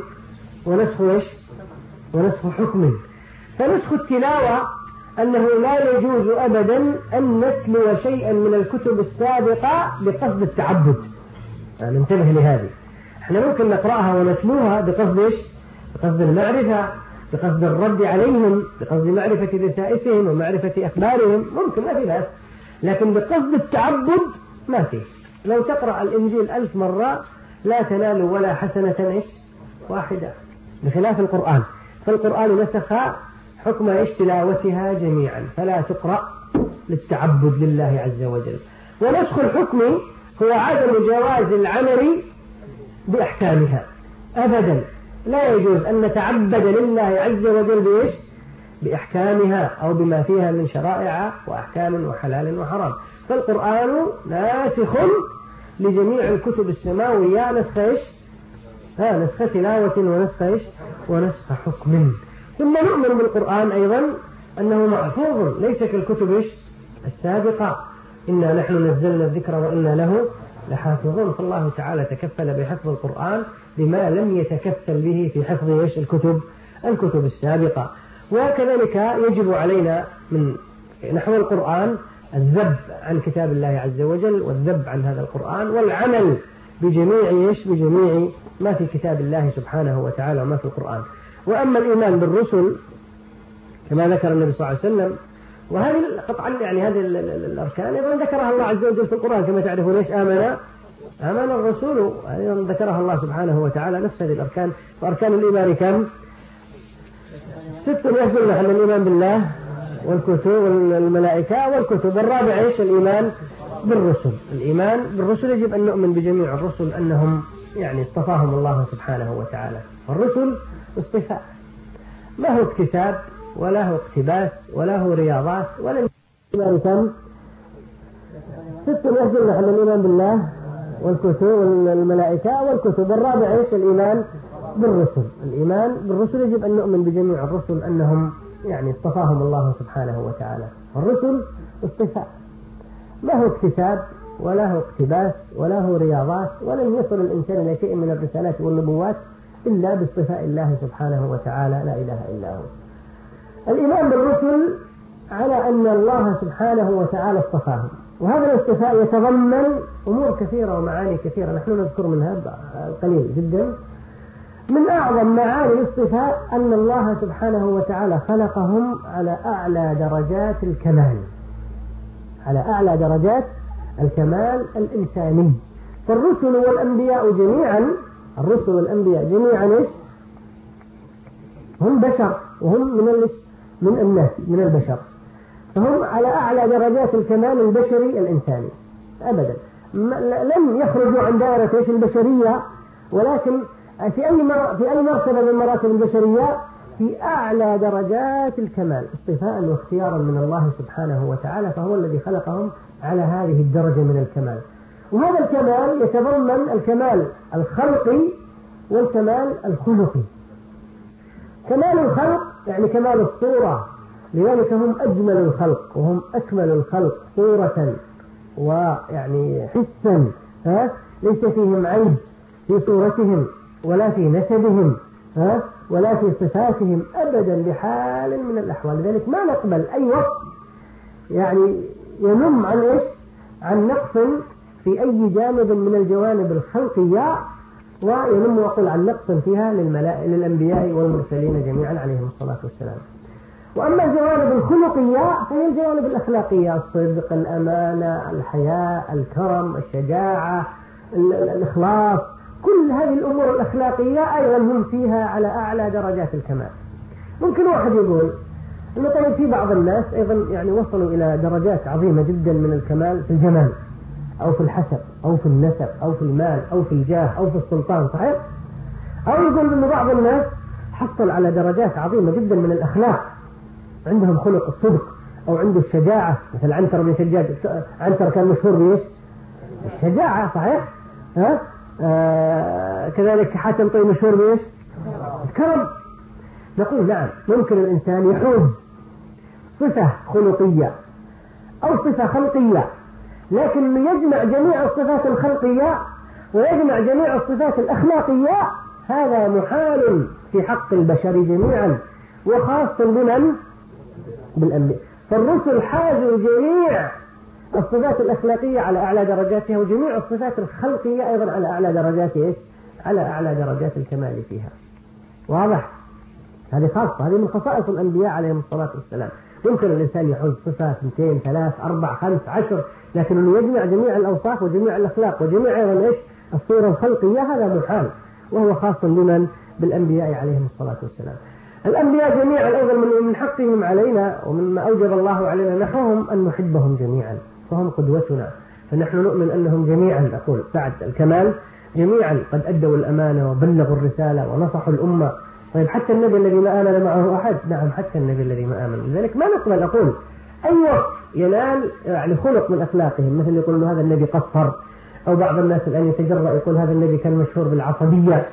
ونسخ حكم. فنسخ التلاوة أنه لا يجوز أبدا أن نتلو شيئا من الكتب السابقة بقصد التعبد. ننتبه لهذه. احنا ممكن نقرأها ونتلوها بقصد المعرفة، بقصد الرد عليهم، بقصد معرفة دسائسهم ومعرفة أخبارهم، ممكن ما في بأس، لكن بقصد التعبد ما فيه. لو تقرأ الإنجيل 1000 مرة لا تنال ولا حسنة واحدة، بخلاف القرآن. فالقرآن نسخ حكم تلاوتها جميعا، فلا تقرأ للتعبد لله عز وجل. ونسخ الحكم هو عدم جواز العمل بأحكامها أبدا، لا يجوز أن نتعبد لله عز وجل بإيش؟ بأحكامها أو بما فيها من شرائع وأحكام وحلال وحرام. فالقرآن ناسخ لجميع الكتب السماوية نسخ إيش؟ نسخ تلاوة ونسخ إيش؟ ونسخ حكم. ثم نؤمن بالقرآن أيضا أنه محفوظ ليس كالكتب إيش؟ السابقة، إنا نحن نزلنا الذكر وإنا له لحافظون. فالله تعالى تكفل بحفظ القرآن بما لم يتكفل به في حفظ إيش؟ الكتب السابقة. وكذلك يجب علينا من نحو القرآن الذب عن كتاب الله عز وجل والذب عن هذا القرآن والعمل بجميع ما في كتاب الله سبحانه وتعالى وما في القرآن. وأما الإيمان بالرسل كما ذكر النبي صلى الله عليه وسلم، وهذه قطعا يعني هذه الأركان أيضا ذكرها الله عز وجل في القرآن كما تعرفون إيش؟ آمن الرسول، أيضا ذكرها الله سبحانه وتعالى نفس هذه الأركان. وأركان الإيمان كم؟ 6 يدل على الإيمان بالله والكتب والملائكة والكتب. والرابع إيش؟ الإيمان بالرسل. الإيمان بالرسل يجب أن نؤمن بجميع الرسل أنهم يعني اصطفاهم الله سبحانه وتعالى. الرسل اصطفاء، ما هو اكتساب ولا هو اقتباس ولا هو رياضات ولا الإيمان كم؟ 6 يدل على الإيمان بالله والكتب والملائكة والكتب. والرابع إيش؟ الإيمان بالرسل. الإيمان بالرسل يجب أن نؤمن بجميع الرسل أنهم يعني اصطفاهم الله سبحانه وتعالى. الرسل اصطفاء، ما هو اكتساب ولا هو اقتباس ولا هو رياضات، ولن يصل الإنسان إلى شيء من الرسالات والنبوات إلا باصطفاء الله سبحانه وتعالى، لا إله إلا هو. الإيمان بالرسل على أن الله سبحانه وتعالى اصطفاهم، وهذا الاصطفاء يتضمن أمور كثيرة ومعاني كثيرة نحن نذكر منها قليل جدا. من أعظم معاني الاصطفاء أن الله سبحانه وتعالى خلقهم على أعلى درجات الكمال، على أعلى درجات الكمال الإنساني. فالرسل والأنبياء جميعا، الرسل والأنبياء جميعا إيش؟ هم بشر وهم من الناس من البشر، فهم على أعلى درجات الكمال البشري الإنساني أبدا. لم يخرجوا عن دائرة إيش؟ البشرية، ولكن في أي مرتبة من مراتب البشرية في أعلى درجات الكمال اصطفاء واختيارا من الله سبحانه وتعالى. فهو الذي خلقهم على هذه الدرجة من الكمال. وهذا الكمال يتضمن الكمال الخلقي والكمال الخلقي. كمال الخلق يعني كمال الصورة، لذلك هم أجمل الخلق وهم أكمل الخلق صورة ويعني حسا، ليس فيهم عيب في صورتهم ولا في نسبهم ولا في صفاتهم أبدا بحال من الأحوال. لذلك ما نقبل أي وصف يعني ينم عن إيش؟ عن نقص في أي جانب من الجوانب الخلقية، وينم وقل عن نقص فيها للأنبياء والمرسلين جميعا عليهم الصلاة والسلام. وأما الجوانب الخلقية فهي الجوانب الأخلاقية، الصدق، الأمانة، الحياء، الكرم، الشجاعة، الإخلاص، كل هذه الأمور الأخلاقية أيضا هم فيها على أعلى درجات الكمال. ممكن واحد يقول إنه طيب في بعض الناس أيضا يعني وصلوا إلى درجات عظيمة جدا من الكمال في الجمال أو في الحسب أو في النسب أو في المال أو في الجاه أو في السلطان، صحيح؟ أو يقول إن بعض الناس حصل على درجات عظيمة جدا من الأخلاق، عندهم خلق الصدق أو عنده الشجاعة، مثل عنتر بن شداد. عنتر كان مشهور بإيش؟ الشجاعة، صحيح؟ كذلك حاتم طيب مشهور بإيش؟ الكرم. نقول نعم، ممكن الإنسان يحوز صفة خلقية أو صفة خلقية، لكن يجمع جميع الصفات الخلقية ويجمع جميع الصفات الأخلاقية هذا محال في حق البشر جميعا، وخاصة بمن؟ بالأنبياء. فالرسل حازوا جميع الصفات الأخلاقية على أعلى درجاتها، وجميع الصفات الخلقية أيضا على أعلى درجات إيش؟ على أعلى درجات الكمال فيها. واضح؟ هذه خاصة، هذه من خصائص الأنبياء عليهم الصلاة والسلام. يمكن الإنسان يحوز صفة 2 3 4 5 10، لكن أنه يجمع جميع الأوصاف وجميع الأخلاق وجميع أيضا إيش؟ الصورة الخلقية، هذا محال، وهو خاص بمن؟ بالأنبياء عليهم الصلاة والسلام. الأنبياء جميعا أيضا من حقهم علينا ومما أوجب الله علينا نحوهم أن نحبهم جميعا، فهم قدوتنا، فنحن نؤمن أنهم جميعا، أقول بعد الكمال جميعا قد أدوا الأمانة وبلغوا الرسالة ونصحوا الأمة. طيب حتى النبي الذي ما آمن معه أحد؟ نعم حتى النبي الذي ما آمن. لذلك ما نقبل أقول أي وقت ينال يعني خلق من أخلاقهم، مثل يقول هذا النبي قصر، أو بعض الناس الآن يتجرأ يقول هذا النبي كان مشهور بالعصبية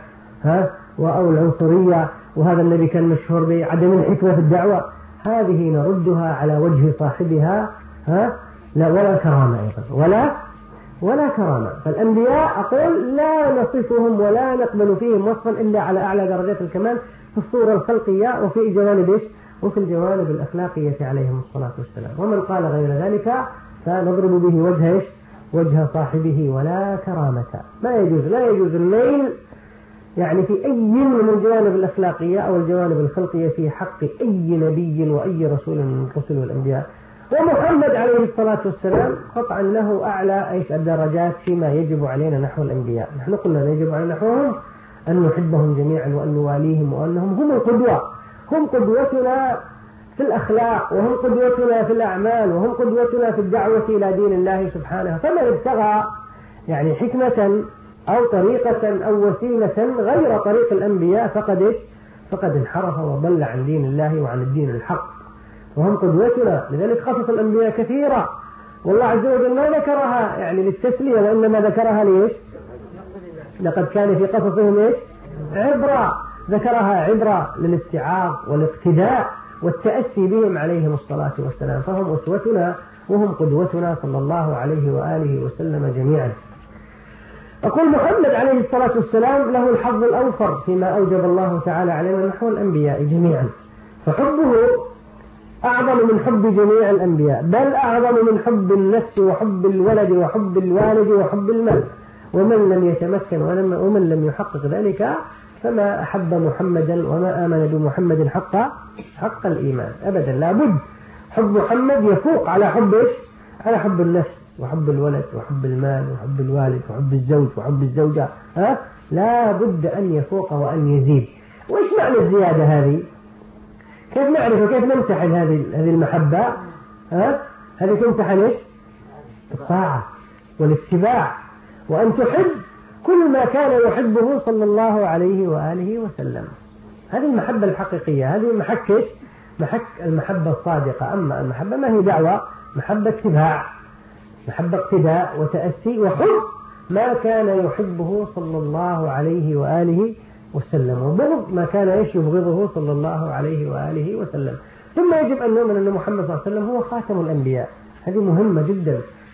أو العنصرية، وهذا النبي كان مشهور بعدم الحكمة في الدعوة. هذه نردها على وجه صاحبها لا ولا كرامة أيضا ولا كرامة. فالأنبياء أقول لا نصفهم ولا نقبل فيهم وصفا إلا على أعلى درجات الكمال في الصورة الخلقية وفي جوانب وفي الجوانب الأخلاقية عليهم الصلاة والسلام. ومن قال غير ذلك فنضرب به وجه صاحبه ولا كرامة. لا يجوز الميل يعني في أي من الجوانب الأخلاقية أو الجوانب الخلقية في حق أي نبي وأي رسول من الرسل والأنبياء. ومحمد عليه الصلاة والسلام قطعا له أعلى الدرجات فيما يجب علينا نحو الأنبياء. نحن قلنا يجب علينا نحوهم أن نحبهم جميعا وأن نواليهم وأنهم هم القدوة، هم قدوتنا في الأخلاق، وهم قدوتنا في الأعمال، وهم قدوتنا في الدعوة إلى دين الله سبحانه. فمن ابتغى يعني حكمة أو طريقة أو وسيلة غير طريق الأنبياء فقد انحرف وضل عن دين الله وعن الدين الحق، وهم قدوتنا. لذلك خصص الأنبياء كثيرا، والله عز وجل ما ذكرها يعني للتسلية، وإنما ذكرها ليش؟ لقد كان في قصصهم عبرة، ذكرها عبرة للاستعاض والاقتداء والتأسي بهم عليهم الصلاة والسلام. فهم أسوتنا وهم قدوتنا صلى الله عليه وآله وسلم جميعا. أقول محمد عليه الصلاة والسلام له الحظ الأوفر فيما أوجب الله تعالى علينا نحو الأنبياء جميعا، فحبه أعظم من حب جميع الأنبياء، بل أعظم من حب النفس وحب الولد وحب الوالد وحب المال. ومن لم يتمكن ومن لم يحقق ذلك فما أحب محمدا وما آمن بمحمد حق الإيمان أبدا. لابد حب محمد يفوق على حب النفس وحب الولد وحب المال وحب الوالد وحب الزوج وحب الزوجة. لا بد أن يفوق وأن يزيد. وإيش معنى الزيادة هذه؟ كيف نعرف وكيف نمتحن هذه المحبة؟ هذه تمتحن الطاعة والاتباع، وأن تحب كل ما كان يحبه صلى الله عليه وآله وسلم. هذه المحبة الحقيقية، هذه محك المحبة الصادقة. أما المحبة ما هي دعوة، محبة اتباع، محبة اقتداء وتأسي وحب ما كان يحبه صلى الله عليه وآله وسلم، وبغض ما كان يبغضه صلى الله عليه وآله وسلم. ثم يجب أن نؤمن أن محمد صلى الله عليه وسلم هو خاتم الأنبياء. هذه مهمة جدا.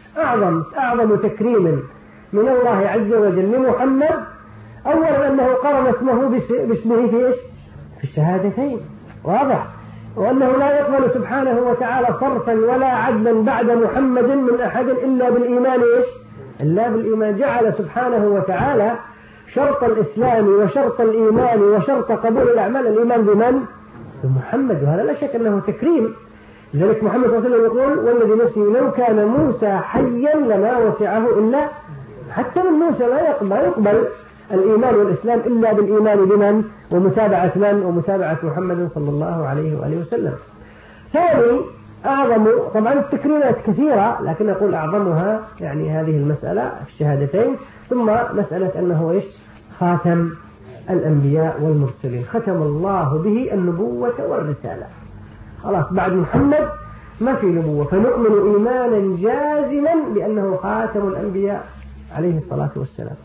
أعظم تكريم من الله عز وجل لمحمد أولا أنه قرن اسمه باسمه في الشهادتين، واضح، وأنه لا يقبل سبحانه وتعالى صرفا ولا عدلا بعد محمد من أحد إلا بالإيمان إلا بالإيمان. جعل سبحانه وتعالى شرط الإسلام وشرط الإيمان وشرط قبول الأعمال الإيمان بمن؟ بمحمد، وهذا لا شك أنه تكريم. لذلك محمد صلى الله عليه وسلم يقول والذي نفسي لو كان موسى حيا لما وسعه إلا، حتى من موسى لا يقبل الإيمان والإسلام إلا بالإيمان بمن ومتابعة من ومتابعة محمد صلى الله عليه وآله وسلم. ثاني أعظم، طبعا التكريمات كثيرة لكن أقول أعظمها يعني هذه المسألة في الشهادتين. ثم مسألة أنه خاتم الأنبياء والمرسلين، ختم الله به النبوة والرسالة. خلاص بعد محمد ما في نبوة، فنؤمن إيمانا جازما بأنه خاتم الأنبياء عليه الصلاة والسلام.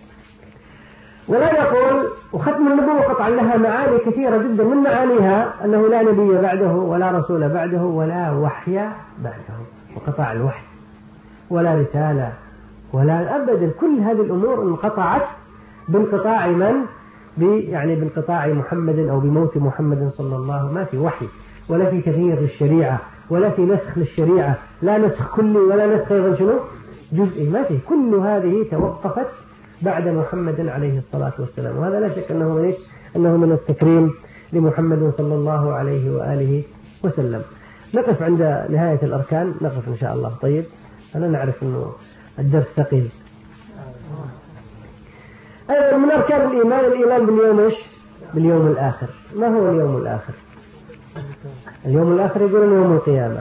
ولا نقول وختم النبوة قطعا لها معاني كثيرة جدا، من معانيها أنه لا نبي بعده ولا رسول بعده ولا وحي بعده، وقطع الوحي ولا رسالة ولا أبدا. كل هذه الأمور انقطعت بانقطاع من؟ يعني بانقطاع محمد أو بموت محمد صلى الله عليه وسلم. ما في وحي ولا في تغيير للشريعة ولا في نسخ للشريعة، لا نسخ كلي ولا نسخ أيضا جزئي، ما في. كل هذه توقفت بعد محمد عليه الصلاة والسلام. وهذا لا شك أنه من التكريم لمحمد صلى الله عليه وآله وسلم. نقف عند نهاية الأركان، نقف إن شاء الله. طيب أنا نعرف أنه الدرس ثقيل. من أركان الإيمان باليوم باليوم الآخر. ما هو اليوم الآخر؟ اليوم الآخر يقولون يوم القيامة.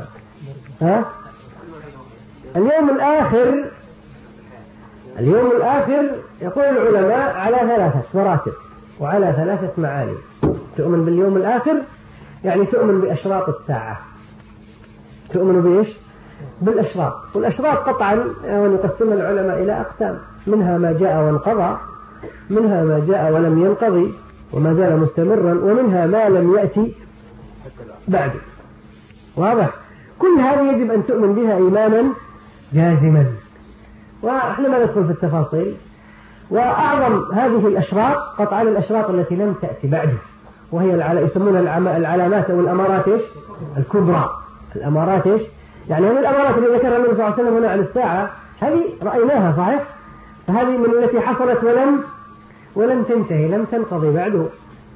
اليوم الآخر يقول العلماء على 3 مراتب وعلى 3 معاني. تؤمن باليوم الآخر يعني تؤمن بأشراط الساعة. تؤمن بإيش؟ بالأشراط. والأشراط قطعا يقسم العلماء إلى أقسام، منها ما جاء وانقضى، منها ما جاء ولم ينقضي وما زال مستمرا، ومنها ما لم يأتي بعد. واضح؟ كل هذه يجب أن تؤمن بها إيمانا جازما، وإحنا ما ندخل في التفاصيل. وأعظم هذه الأشراط قطعا الأشراط التي لم تأتي بعده، وهي يسمونها العلامات أو الأمارات إيش؟ الكبرى. الأمارات إيش؟ يعني هذه الأمارات اللي ذكرها النبي صلى الله عليه وسلم هنا عن الساعة هذه رأيناها صحيح؟ فهذه من التي حصلت ولم تنتهي، لم تنقضي بعده.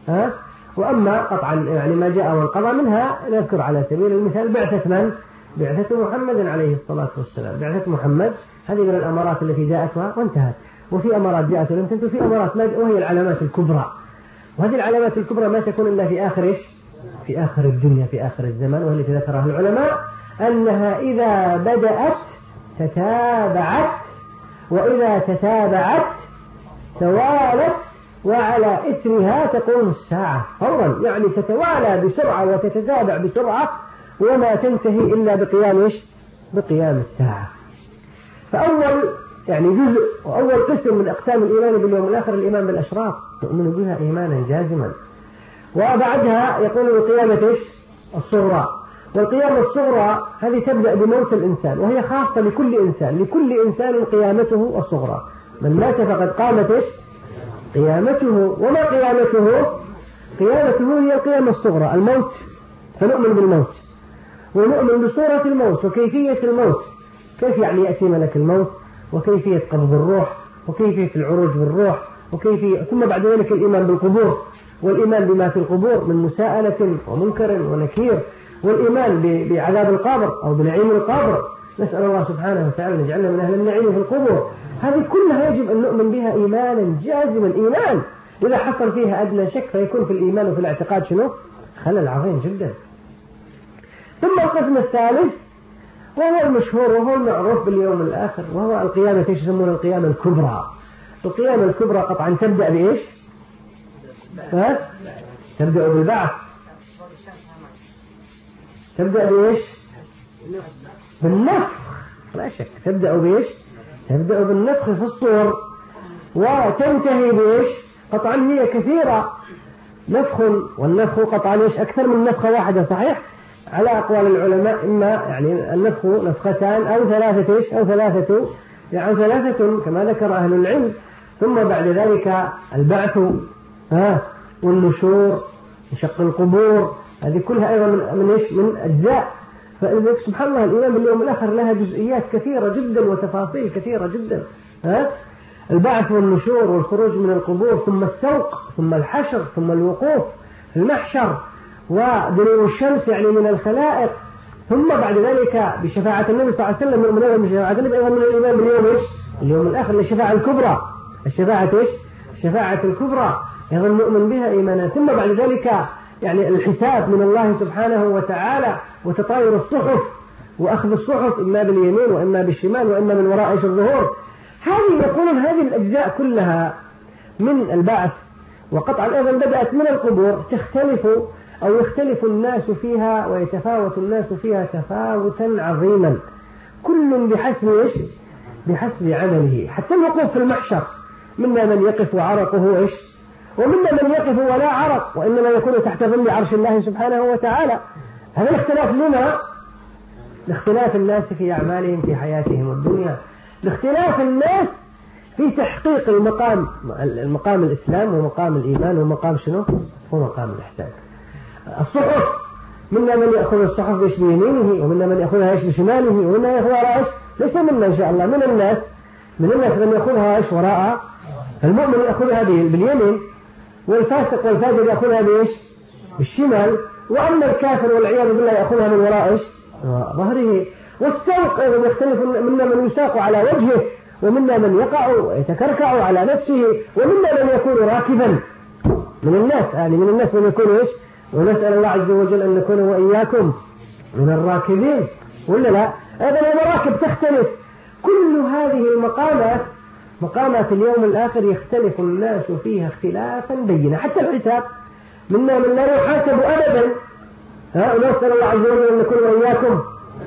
وأما قطعا يعني ما جاء وانقضى منها نذكر على سبيل المثال بعثة من؟ بعثة محمد عليه الصلاة والسلام. بعثة محمد هذه من الأمارات التي جاءتها وانتهت، وفي أمارات جاءت ولم تنتهي، وفي أمارات وهي العلامات الكبرى. وهذه العلامات الكبرى ما تكون إلا في آخر إيش؟ في آخر الدنيا، في آخر الزمان، والتي ذكرها العلماء أنها إذا بدأت تتابعت، وإذا تتابعت توالت، وعلى إثرها تقوم الساعة فورا. يعني تتوالى بسرعة وتتتابع بسرعة وما تنتهي إلا بقيام إيش؟ بقيام الساعة. فأول يعني جزء وأول قسم من أقسام الإيمان باليوم الآخر الإيمان بالأشراط، نؤمن بها إيمانا جازما. وبعدها يقول القيامة إيش؟ الصغرى. والقيامة الصغرى هذه تبدأ بموت الإنسان، وهي خاصة لكل إنسان. لكل إنسان قيامته الصغرى، من مات فقد قامت إيش؟ قيامته. وما قيامته؟ قيامته هي القيامة الصغرى، الموت. فنؤمن بالموت ونؤمن بصورة الموت وكيفية الموت، كيف يعني يأتي ملك الموت، وكيفية قبض الروح، وكيفية العروج بالروح، وكيفية ثم بعد ذلك الإيمان بالقبور، والإيمان بما في القبور من مساءلة ومنكر ونكير، والإيمان بعذاب القبر أو بنعيم القبر. نسأل الله سبحانه وتعالى أن يجعلنا من أهل النعيم في القبور. هذه كلها يجب أن نؤمن بها إيمانا جازما. إيمان إذا حصل فيها أدنى شك فيكون في الإيمان وفي الاعتقاد شنو؟ خلل عظيم جدا. ثم القسم الثالث وهو المشهور وهو المعروف باليوم الآخر، وهو القيامة. ايش يسمونه؟ القيامة الكبرى. القيامة الكبرى قطعا تبدأ بإيش؟ تبدأ بالبعث. تبدأ بإيش؟ بالنفخ، لا شك. تبدأ بإيش؟ تبدأ بالنفخ في الصور، وتنتهي بإيش؟ قطعا هي كثيرة، نفخ، والنفخ قطعا إيش؟ أكثر من نفخة واحدة صحيح على أقوال العلماء. إما يعني النفخ نفختان أو 3 إيش؟ أو 3 يعني 3 كما ذكر أهل العلم. ثم بعد ذلك البعث والنشور وشق القبور، هذه كلها أيضا من إيش؟ من أجزاء. فإذا سبحان الله الإيمان باليوم الآخر لها جزئيات كثيرة جدا وتفاصيل كثيرة جدا. البعث والنشور والخروج من القبور، ثم السوق، ثم الحشر، ثم الوقوف في المحشر، ودنو الشمس يعني من الخلائق. ثم بعد ذلك بشفاعة النبي صلى الله عليه وسلم من بشفاعة النبي أيضا من الإيمان باليوم إيش؟ اليوم الآخر، الشفاعة الكبرى. الشفاعة إيش؟ الشفاعة الكبرى أيضا نؤمن بها إيمانا. ثم بعد ذلك يعني الحساب من الله سبحانه وتعالى، وتطاير الصحف وأخذ الصحف إما باليمين وإما بالشمال وإما من وراء الظهور. هذه يقولون هذه الأجزاء كلها من البعث، وقطعا أيضا بدأت من القبور، تختلف أو يختلف الناس فيها ويتفاوت الناس فيها تفاوتا عظيما، كل بحسب إيش؟ بحسب عمله. حتى الوقوف في المحشر منا من يقف وعرقه إيش؟ ومنا من يقف ولا عرق، وإنما يكون تحت ظل عرش الله سبحانه وتعالى. هذا الاختلاف لما؟ لاختلاف الناس في أعمالهم في حياتهم الدنيا، لاختلاف الناس في تحقيق المقام الإسلام ومقام الإيمان ومقام شنو؟ هو مقام الإحسان. الصحف منا من يأخذ الصحف بإيش؟ بيمينه، ومنا من يأخذها إيش؟ بشماله، ومنا يأخذها إيش؟ ليس منا إن شاء الله، من الناس من يأخذها إيش؟ وراء. المؤمن يأخذها باليمين، والفاسق والفاجر يأخذها بإيش؟ بالشمال. وأما الكافر والعياذ بالله يأخذها من وراء إيش؟ ظهره. والسوق أيضا يختلف، منا من يساق على وجهه، ومنا من يقع ويتكركع على نفسه، ومنا من يكون راكبا من الناس، يعني من الناس من يكون إيش؟ ونسأل الله عز وجل أن نكون وإياكم من الراكبين، ولا لا؟ أيضا المراكب تختلف. كل هذه المقامات مقامات اليوم الآخر يختلف الناس فيها اختلافا بينا، حتى الحساب منا من لا يحاسب أبدا، ونسأل الله عز وجل أن نكون وإياكم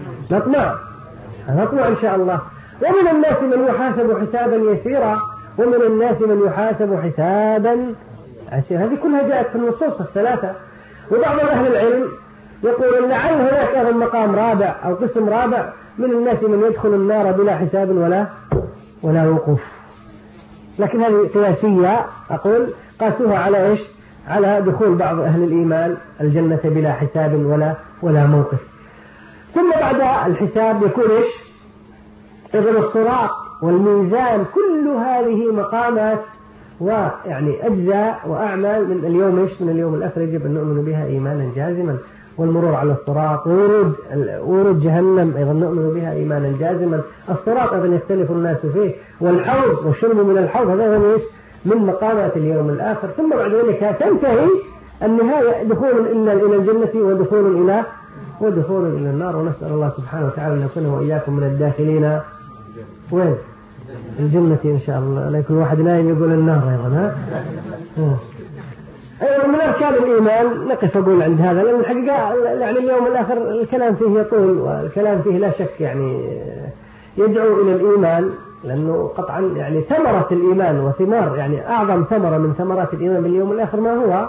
نطمع إن شاء الله. ومن الناس من يحاسب حسابا يسيرا ومن الناس من يحاسب حسابا عسيرا. هذه كلها جاءت في النصوص الثلاثة. وبعض أهل العلم يقول لعل هناك أيضا مقام رابع أو قسم رابع، من الناس من يدخل النار بلا حساب ولا وقوف. لكن هذه قياسية، أقول قاسوها على إيش؟ على دخول بعض أهل الإيمان الجنة بلا حساب ولا موقف. ثم بعد الحساب يكون إيش؟ إذن الصراط والميزان، كل هذه مقامات ويعني أجزاء وأعمال من اليوم إيش؟ من اليوم الآخر يجب أن نؤمن بها إيمانا جازما. والمرور على الصراط، ورود جهنم أيضا نؤمن بها إيمانا جازما. الصراط أيضا يختلف الناس فيه، والحوض والشرب من الحوض هذا هو إيش؟ من مقامات اليوم الآخر. ثم بعد ذلك تنتهي النهاية دخول إلى الجنة ودخول إلى النار. ونسأل الله سبحانه وتعالى أن يكون وإياكم من الداخلين وين؟ الجنة إن شاء الله. لا يكون واحد نايم يقول النار أيضا. من أركان الإيمان نقف أقول عند هذا، لأن الحقيقة يعني اليوم الآخر الكلام فيه يطول، والكلام فيه لا شك يعني يدعو إلى الإيمان، لأنه قطعا يعني ثمرة الإيمان وثمار يعني أعظم ثمرة من ثمرات الإيمان باليوم الآخر ما هو؟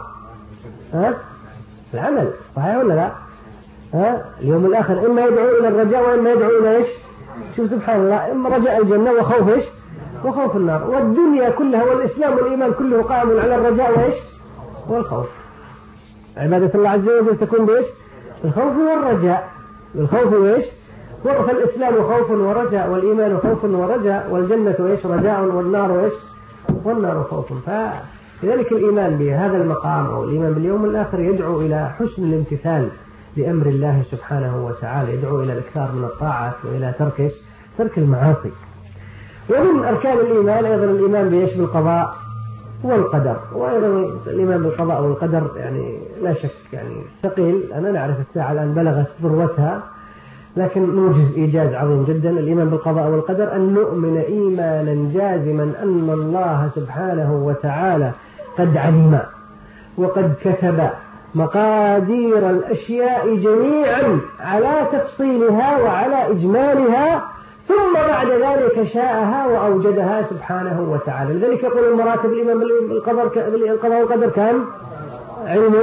العمل، صحيح ولا لا؟ اليوم الآخر إما يدعو إلى الرجاء وإما يدعو إلى إيش؟ شوف سبحان الله، إما رجاء الجنة وخوف إيش؟ وخوف النار. والدنيا كلها والإسلام والإيمان كله قائم على الرجاء وإيش؟ والخوف. عبادة الله عز وجل تكون بإيش؟ الخوف والرجاء. الخوف وإيش؟ فالإسلام خوف ورجاء، والإيمان خوف ورجاء، والجنة إيش؟ رجاء، والنار إيش؟ والنار خوف. فلذلك الإيمان بهذا المقام أو الإيمان باليوم الآخر يدعو إلى حسن الامتثال لأمر الله سبحانه وتعالى، يدعو إلى الإكثار من الطاعات وإلى ترك المعاصي. ومن أركان الإيمان أيضا الإيمان بإيش؟ بالقضاء والقدر. وأيضا الإيمان بالقضاء والقدر يعني لا شك يعني ثقيل. أنا نعرف الساعة الآن بلغت ذروتها، لكن نوجز إيجاز عظيم جدا. الإيمان بالقضاء والقدر أن نؤمن إيمانا جازما أن الله سبحانه وتعالى قد علم وقد كتب مقادير الأشياء جميعا على تفصيلها وعلى إجمالها، ثم بعد ذلك شاءها وأوجدها سبحانه وتعالى. لذلك يقول المراتب الإيمان بالقضاء والقدر كان علم،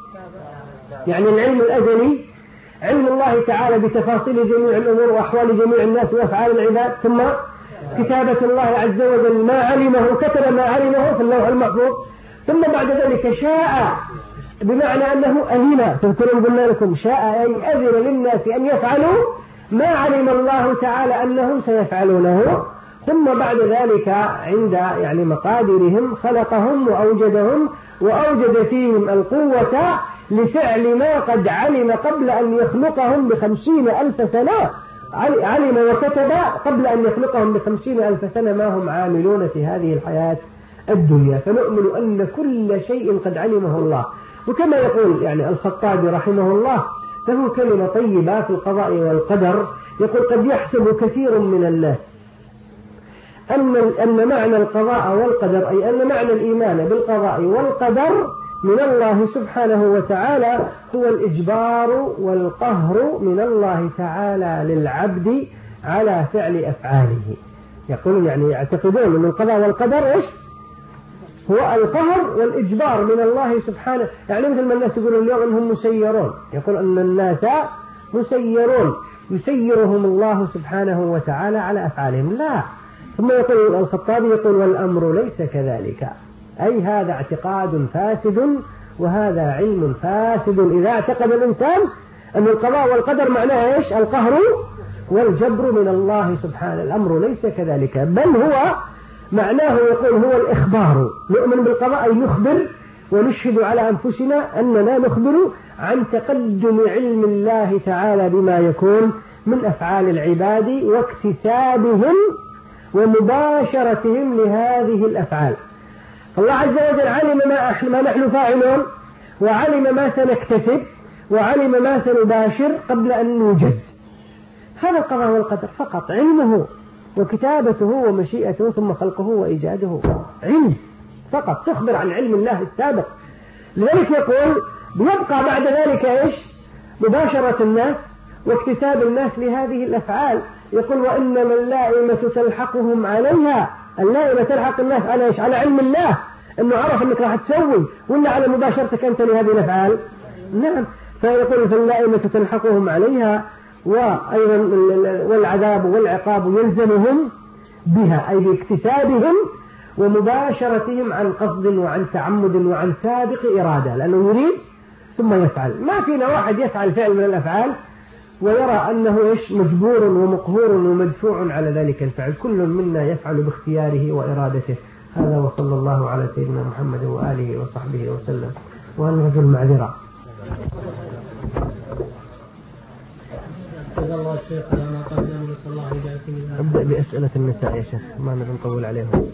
يعني العلم الأزلي، علم الله تعالى بتفاصيل جميع الأمور وأحوال جميع الناس وأفعال العباد، ثم كتابة الله عز وجل ما علمه، كتب ما علمه في اللوح المحفوظ، ثم بعد ذلك شاء، بمعنى أنه أذن. تذكرون قلنا لكم شاء أي أذن للناس أن يفعلوا ما علم الله تعالى أنهم سيفعلونه، ثم بعد ذلك عند يعني مقاديرهم خلقهم وأوجدهم، وأوجد فيهم القوة لفعل ما قد علم قبل أن يخلقهم ب50,000 سنة. علم وكتب قبل أن يخلقهم ب50,000 سنة ما هم عاملون في هذه الحياة الدنيا. فنؤمن أن كل شيء قد علمه الله. وكما يقول يعني الخطابي رحمه الله له كلمة طيبة في القضاء والقدر، يقول قد يحسب كثير من الناس أن معنى القضاء والقدر، أي أن معنى الإيمان بالقضاء والقدر من الله سبحانه وتعالى هو الإجبار والقهر من الله تعالى للعبد على فعل أفعاله. يقولون يعني يعتقدون أن القضاء والقدر إيش؟ هو القهر والإجبار من الله سبحانه. يعني مثل ما الناس يقولون اليوم أنهم مسيرون، يقول أن الناس مسيرون، يسيرهم الله سبحانه وتعالى على أفعالهم. لا. ثم يقول الخطابي يقول والأمر ليس كذلك، أي هذا اعتقاد فاسد وهذا علم فاسد. إذا اعتقد الإنسان أن القضاء والقدر معناه إيش؟ القهر والجبر من الله سبحانه. الأمر ليس كذلك، بل هو معناه يقول هو الإخبار. نؤمن بالقضاء أي نخبر ونشهد على أنفسنا أننا نخبر عن تقدم علم الله تعالى بما يكون من أفعال العباد واكتسابهم ومباشرتهم لهذه الأفعال. الله عز وجل علم ما نحن فاعلون، وعلم ما سنكتسب، وعلم ما سنباشر قبل أن نوجد. هذا القضاء والقدر فقط علمه وكتابته ومشيئته ثم خلقه وإيجاده علم فقط، تخبر عن علم الله السابق. لذلك يقول بيبقى بعد ذلك إيش؟ مباشرة الناس واكتساب الناس لهذه الأفعال. يقول وإنما اللائمة تلحقهم عليها، اللائمة تلحق الناس على إيش؟ على علم الله، إنه عرف إنك راح تسوي، ولا على مباشرتك أنت لهذه الأفعال؟ نعم. فيقول فاللائمة تلحقهم عليها، وأيضا والعذاب والعقاب يلزمهم بها، أي باكتسابهم ومباشرتهم عن قصد وعن تعمد وعن سابق إرادة، لأنه يريد ثم يفعل. ما فينا واحد يفعل فعل من الأفعال ويرى أنه إيش؟ مجبور ومقهور ومدفوع على ذلك الفعل. كل منا يفعل باختياره وإرادته. هذا وصلى الله على سيدنا محمد وآله وصحبه وسلم. وأنا رجل معذرة. أبدأ بأسئلة النساء يا شيخ، ما نبي نطول عليهم.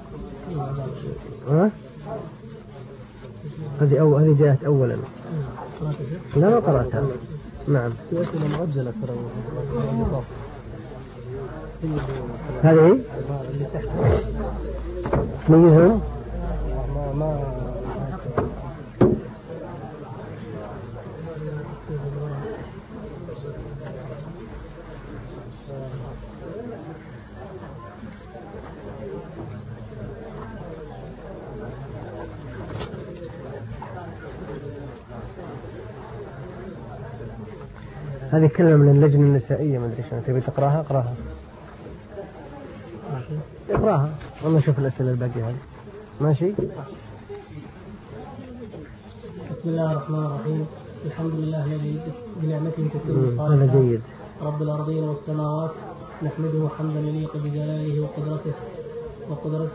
هذه جاءت أولا. لا ما قرأتها. نعم. هذه تميزهم. هذه كلمة من اللجنة النسائية، ما أدري شلون تبي تقراها. اقراها اقراها والله. شوف الأسئلة الباقية هذه. ماشي. بسم الله الرحمن الرحيم. الحمد لله الذي بنعمته تتم الصالحات. هذا جيد. رب الأرضين والسماوات، نحمده حمدا يليق بجلاله وقدرته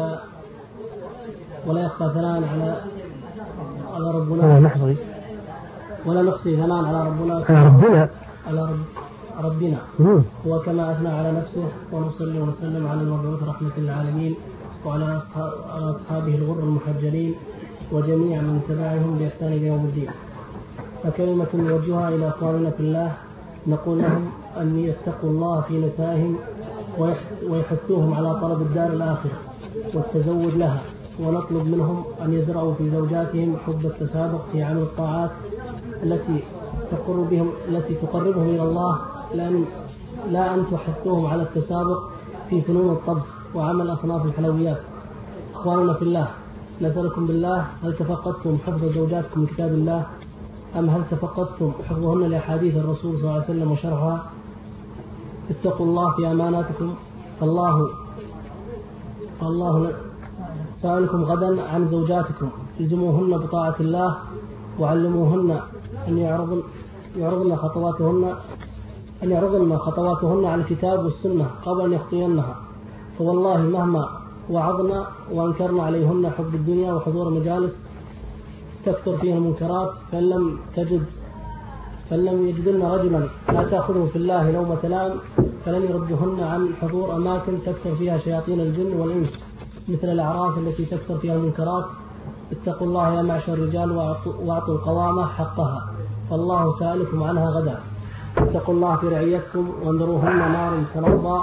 ولا يخفى ثناء على ربنا. ولا نحصي ثناء على ربنا هو كما أثنى على نفسه. ونصلي ونسلم على المبعوث رحمة للعالمين وعلى أصحابه الغر المحجلين وجميع من تبعهم بإحسان إلى يوم الدين. فكلمة نوجهها إلى أخواننا في الله، نقول لهم أن يتقوا الله في نسائهم ويحثوهم على طلب الدار الآخرة والتزود لها، ونطلب منهم أن يزرعوا في زوجاتهم حب التسابق في عمل الطاعات التي تقربهم إلى الله، لا أن تحثوهم على التسابق في فنون الطبخ وعمل أصناف الحلويات. إخواننا في الله، نسألكم بالله، هل تفقدتم حفظ زوجاتكم من كتاب الله، أم هل تفقدتم حفظهن لأحاديث الرسول صلى الله عليه وسلم وشرحها؟ اتقوا الله في أماناتكم، فالله سألكم غدا عن زوجاتكم، الزموهن بطاعة الله، وعلموهن أن يعرضن خطواتهن على الكتاب والسنة قبل أن يخطينها. فوالله مهما وعظنا وأنكرنا عليهن حب الدنيا وحضور مجالس تكثر فيها المنكرات، فلم يجدن رجلا لا تأخذه في الله لومة لام، فلن يردهن عن حضور أماكن تكثر فيها شياطين الجن والإنس مثل الأعراس التي تكثر فيها المنكرات. اتقوا الله يا معشر الرجال واعطوا القوامة حقها، فالله سائلكم عنها غدا. اتقوا الله في رعيتكم وانذروهن نار تلظى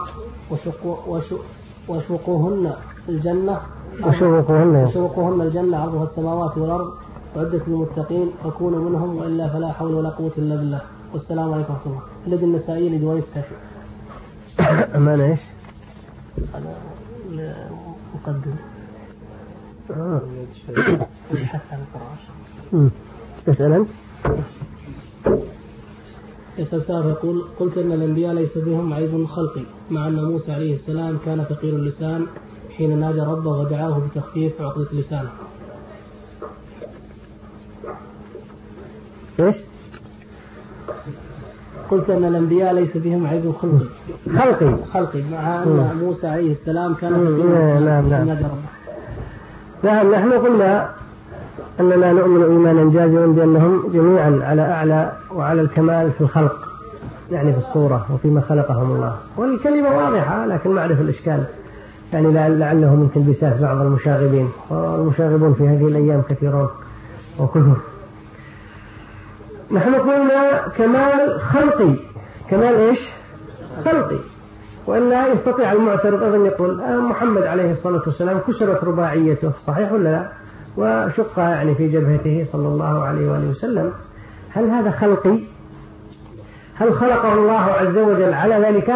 وشوقوهن الجنة عرضها السماوات والأرض وعدت للمتقين، فكونوا منهم وإلا فلا حول ولا قوة إلا بالله. والسلام عليكم ورحمة الله. اللجنة النسائية لديوان التاشي. أمانة إيش؟ هذا مقدم. الحث عن الفراش. تسأل يسأل سائل يقول: قلت أن الأنبياء ليس بهم عيب خلقي، مع أن موسى عليه السلام كان ثقيل اللسان حين ناجى ربه ودعاه بتخفيف عقدة لسانه. إيش؟ قلت أن الأنبياء ليس بهم عيب خلقي مع أن موسى عليه السلام كان ثقيل اللسان حين ناجى ربه. نعم، نحن قلنا أننا نؤمن إيمانا جازما بأنهم جميعا على أعلى وعلى الكمال في الخلق، يعني في الصورة وفيما خلقهم الله. والكلمة واضحة لكن معرفة الإشكال، يعني لعله من تلبيسات بعض المشاغبين، والمشاغبون في هذه الأيام كثيرون وكثر. نحن قلنا كمال خلقي. كمال إيش؟ خلقي. وإلا يستطيع المعترض أيضا يقول محمد عليه الصلاة والسلام كسرت رباعيته، صحيح ولا لا؟ وشق يعني في جبهته صلى الله عليه وآله وسلم. هل هذا خلقي؟ هل خلقه الله عز وجل على ذلك؟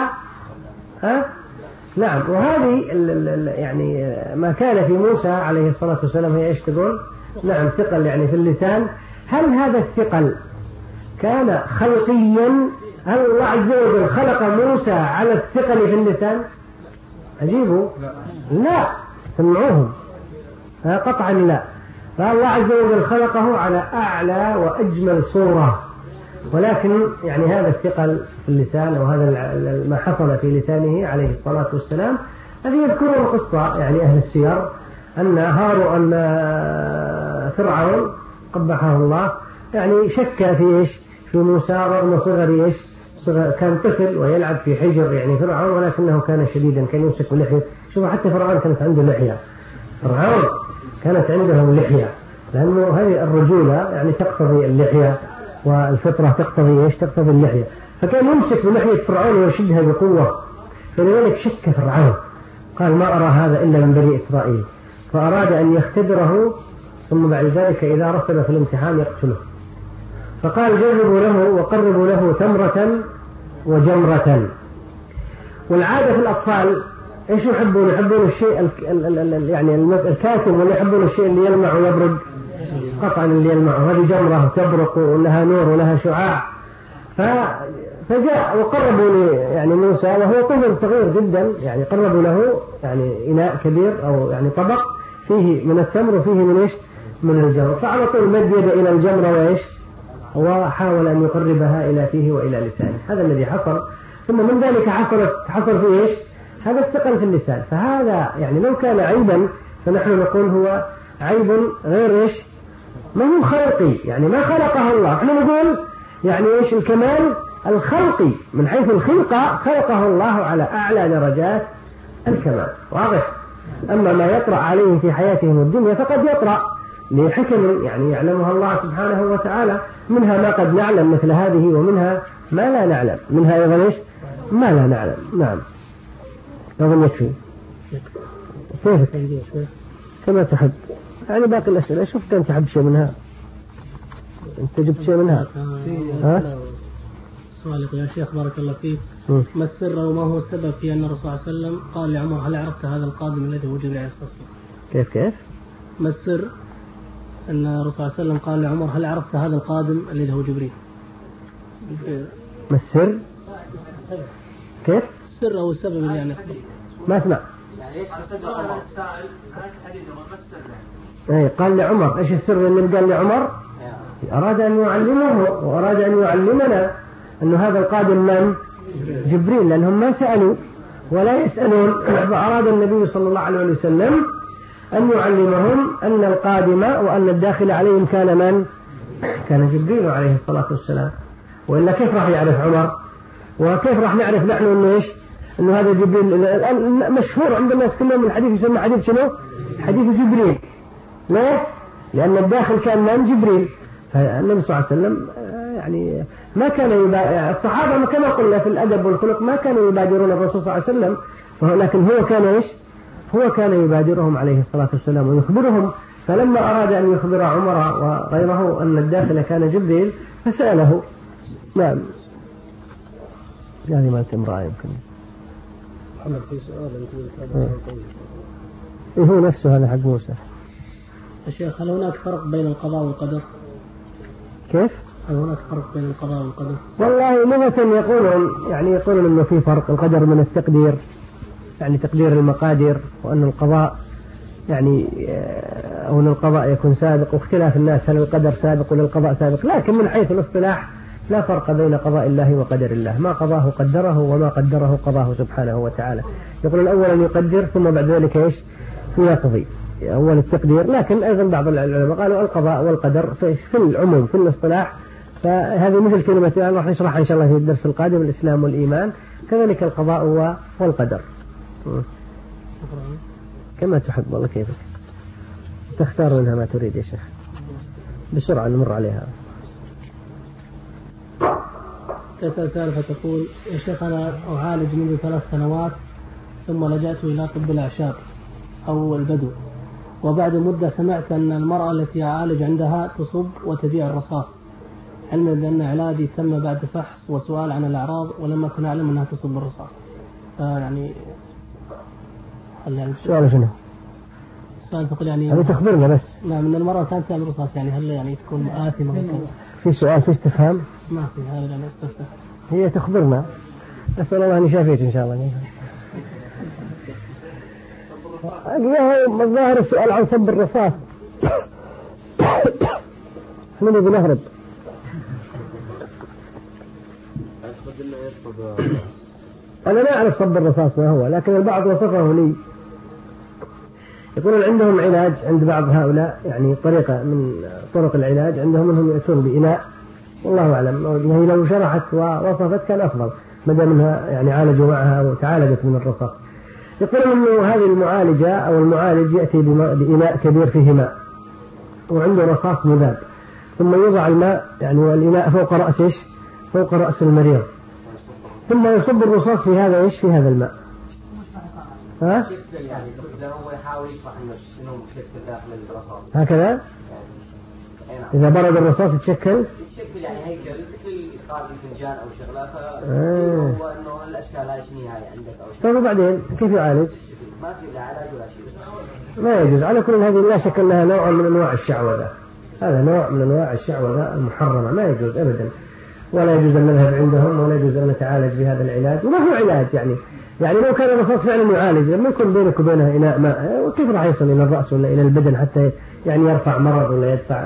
نعم. وهذه يعني ما كان في موسى عليه الصلاة والسلام هي ايش تقول؟ نعم، ثقل يعني في اللسان. هل هذا الثقل كان خلقيا؟ هل الله عز وجل خلق موسى على الثقل في اللسان؟ أجيبوا لا، سمعوهم قطعا لا. فالله عز وجل خلقه على أعلى وأجمل صورة، ولكن يعني هذا الثقل في اللسان وهذا ما حصل في لسانه عليه الصلاة والسلام الذي يذكرون القصة يعني أهل السير أن فرعون قبحه الله يعني شك في إيش؟ في موسى رغم صغر إيش؟ كان طفل ويلعب في حجر يعني فرعون، ولكنه كان شديدا، كان يمسك بلحية. شوفوا حتى فرعون كانت عنده لحية، فرعون كانت عنده لحية، لأنه هذه الرجولة يعني تقتضي اللحية، والفطرة تقتضي إيش؟ تقتضي اللحية. فكان يمسك بلحية فرعون ويشدها بقوة، فلذلك شك فرعون، قال ما أرى هذا إلا من بني إسرائيل، فأراد أن يختبره، ثم بعد ذلك إذا رسب في الامتحان يقتله. فقال جربوا له وقربوا له تمرة وجمرة. والعادة في الأطفال إيش يحبون؟ يحبون الشيء يعني الكاتم، ولا يحبون الشيء اللي يلمع ويبرق؟ قطعا اللي يلمع، هذه جمرة تبرق ولها نور ولها شعاع. فجاء وقربوا يعني موسى وهو طفل صغير جدا، يعني قربوا له يعني إناء كبير أو يعني طبق فيه من التمر وفيه من إيش؟ من الجمر. فعلى طول مد يده إلى الجمرة وإيش؟ وحاول أن يقربها إلى فيه وإلى لسانه. هذا الذي حصل. ثم من ذلك حصل فيه إيش؟ هذا الثقل في اللسان. فهذا يعني لو كان عيبا فنحن نقول هو عيب غير إيش؟ ما هو خلقي، يعني ما خلقه الله. نحن نقول يعني إيش؟ الكمال الخلقي، من حيث الخلقة خلقه الله على أعلى درجات الكمال، واضح. أما ما يطرأ عليه في حياتهم الدنيا فقد يطرأ لحكم يعني يعلمها الله سبحانه وتعالى، منها ما قد نعلم مثل هذه، ومنها ما لا نعلم، منها أيضا إيش؟ ما لا نعلم. نعم. أظن يكفي. كيفك؟ كما تحب. يعني باقي الأسئلة شوف كم تحب شيء منها. أنت جبت شيء منها؟ سؤالك يا شيخ بارك الله فيك. ما السر وما هو السبب في أن الرسول صلى الله عليه وسلم قال لعمر هل عرفت هذا القادم الذي هو جبريل عليه الصلاة والسلام؟ كيف؟ ما السر أن الرسول صلى الله عليه وسلم قال لعمر هل عرفت هذا القادم الذي هو جبريل؟ ما السر؟ كيف؟ السر أو السبب اللي يعني ما أسمع. قال لعمر إيش السر اللي قال لعمر؟ أراد أن يعلمه وأراد أن يعلمنا أن هذا القادم من؟ جبريل، لأنهم ما سألوا ولا يسألون. فأراد النبي صلى الله عليه وسلم أن يعلمهم أن القادم وأن الداخل عليهم كان من؟ كان جبريل عليه الصلاة والسلام. وإلا كيف راح يعرف عمر؟ وكيف راح نعرف نحن أنه إيش؟ أنه هذا جبريل. الآن مشهور عند الناس كلهم الحديث يسمى حديث شنو؟ حديث جبريل. ليه؟ لأن الداخل كان من؟ جبريل. فالنبي صلى الله عليه وسلم يعني ما كان الصحابة كما قلنا في الأدب والخلق ما كانوا يبادرون الرسول صلى الله عليه وسلم، لكن هو كان إيش؟ هو كان يبادرهم عليه الصلاة والسلام ويخبرهم. فلما أراد أن يخبر عمر وغيره أن الداخل كان جبريل فسأله. نعم. يعني ما أنت امرأة يمكن محمد في سؤال هو نفسه هذا حق موسى. يا شيخ هل هناك فرق بين القضاء والقدر؟ كيف؟ هل هناك فرق بين القضاء والقدر؟ والله لغة يقولون إنه في فرق. القدر من التقدير، يعني تقدير المقادير، وأن القضاء يعني أو أن القضاء يكون سابق، واختلاف الناس هل القدر سابق ولا القضاء سابق. لكن من حيث الاصطلاح لا فرق بين قضاء الله وقدر الله. ما قضاه قدره، وما قدره قضاه سبحانه وتعالى. يقول أولا يقدر ثم بعد ذلك إيش؟ يقضي. أول التقدير. لكن أيضا بعض العلماء قالوا القضاء والقدر في العموم في الاصطلاح. فهذه مثل كلمة راح نشرحها إن شاء الله في الدرس القادم، الإسلام والإيمان. كذلك القضاء والقدر. كما تحب والله كيفك، تختار منها ما تريد يا شيخ. بسرعة نمر عليها. تسأل سالفة تقول يا شيخ أنا أعالج منذ 3 سنوات ثم لجأت إلى طب الأعشاب أو البدو، وبعد مدة سمعت أن المرأة التي أعالج عندها تصب وتبيع الرصاص، علما بأن علاجي تم بعد فحص وسؤال عن الأعراض ولم أكن أعلم أنها تصب الرصاص. يعني السؤال شنو؟ السؤال تقول يعني هذه تخبرنا بس. نعم من المرأة كانت تعمل رصاص، يعني هل يعني تكون آثمة؟ في سؤال في استفهام؟ ما في هذا يعني استفسر. هي تخبرنا. أسأل الله أن يشافيك إن شاء الله. الظاهر السؤال عن صب الرصاص. احنا نبي نهرب. أنا لا أعرف صب الرصاص ما هو، لكن البعض وصفه لي. يقولون عندهم علاج عند بعض هؤلاء، يعني طريقة من طرق العلاج عندهم أنهم يأتون بإناء، والله أعلم هي لو شرحت ووصفت كان أفضل ما دام أنها يعني عالجوا معها وتعالجت من الرصاص. يقولون أنه هذه المعالجة أو المعالج يأتي بإناء كبير فيه ماء وعنده رصاص مذاب، ثم يوضع الماء يعني والإناء فوق رأس إيش؟ فوق رأس المريض، ثم يصب الرصاص في هذا إيش؟ في هذا الماء. ها؟ يعني هو يحاول يشرح إنه شنو مشكلة داخل الرصاص. هكذا؟ إذا برد الرصاص يتشكل يعني هيكل مثل قاعدة الفنجان أو شغلة، فهو إنه الأشكال هاي شنو هاي عندك أو شيء. طيب وبعدين كيف يعالج؟ ما في لا علاج ولا شيء بس ما يجوز. على كل هذه لا شك أنها نوع من أنواع الشعوذة، هذا نوع من أنواع الشعوذة المحرمة، ما يجوز أبدا، ولا يجوز أن نذهب عندهم ولا يجوز أن نتعالج بهذا العلاج. وما هو علاج يعني لو كان الرصاص فعلا يعالج لما يكون بينك وبينها إناء ماء، وكيف راح يصل إلى الرأس ولا إلى البدن حتى يعني يرفع مرض ولا يدفع؟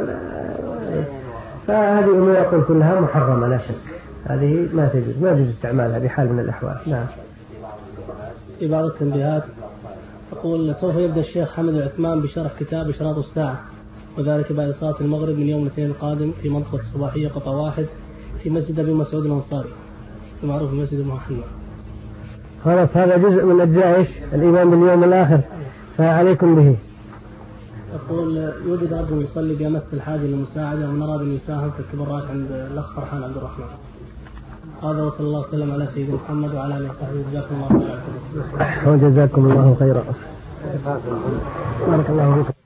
فهذه أمور أقول كلها محرمة لا شك، هذه ما تجوز، ما يجوز استعمالها بحال من الأحوال. نعم. في بعض التنبيهات أقول سوف يبدأ الشيخ حمد العثمان بشرح كتاب إشراط الساعة، وذلك بعد صلاة المغرب من يوم الاثنين القادم في منطقة الصباحية قطعة 1 في مسجد أبي مسعود الأنصاري المعروف بمسجد محمد. خلاص هذا جزء من أجزاء إيش؟ الإيمان باليوم الآخر، فعليكم به. أقول يوجد رجل يصلي بأمس الحاجة للمساعدة ونرى بأن يساهم في التبرعات عند الأخ فرحان عبد الرحمن. هذا وصلى الله وسلم على سيدنا محمد وعلى آله وصحبه. جزاكم الله خيرا. وجزاكم الله خيرا. بارك الله فيكم.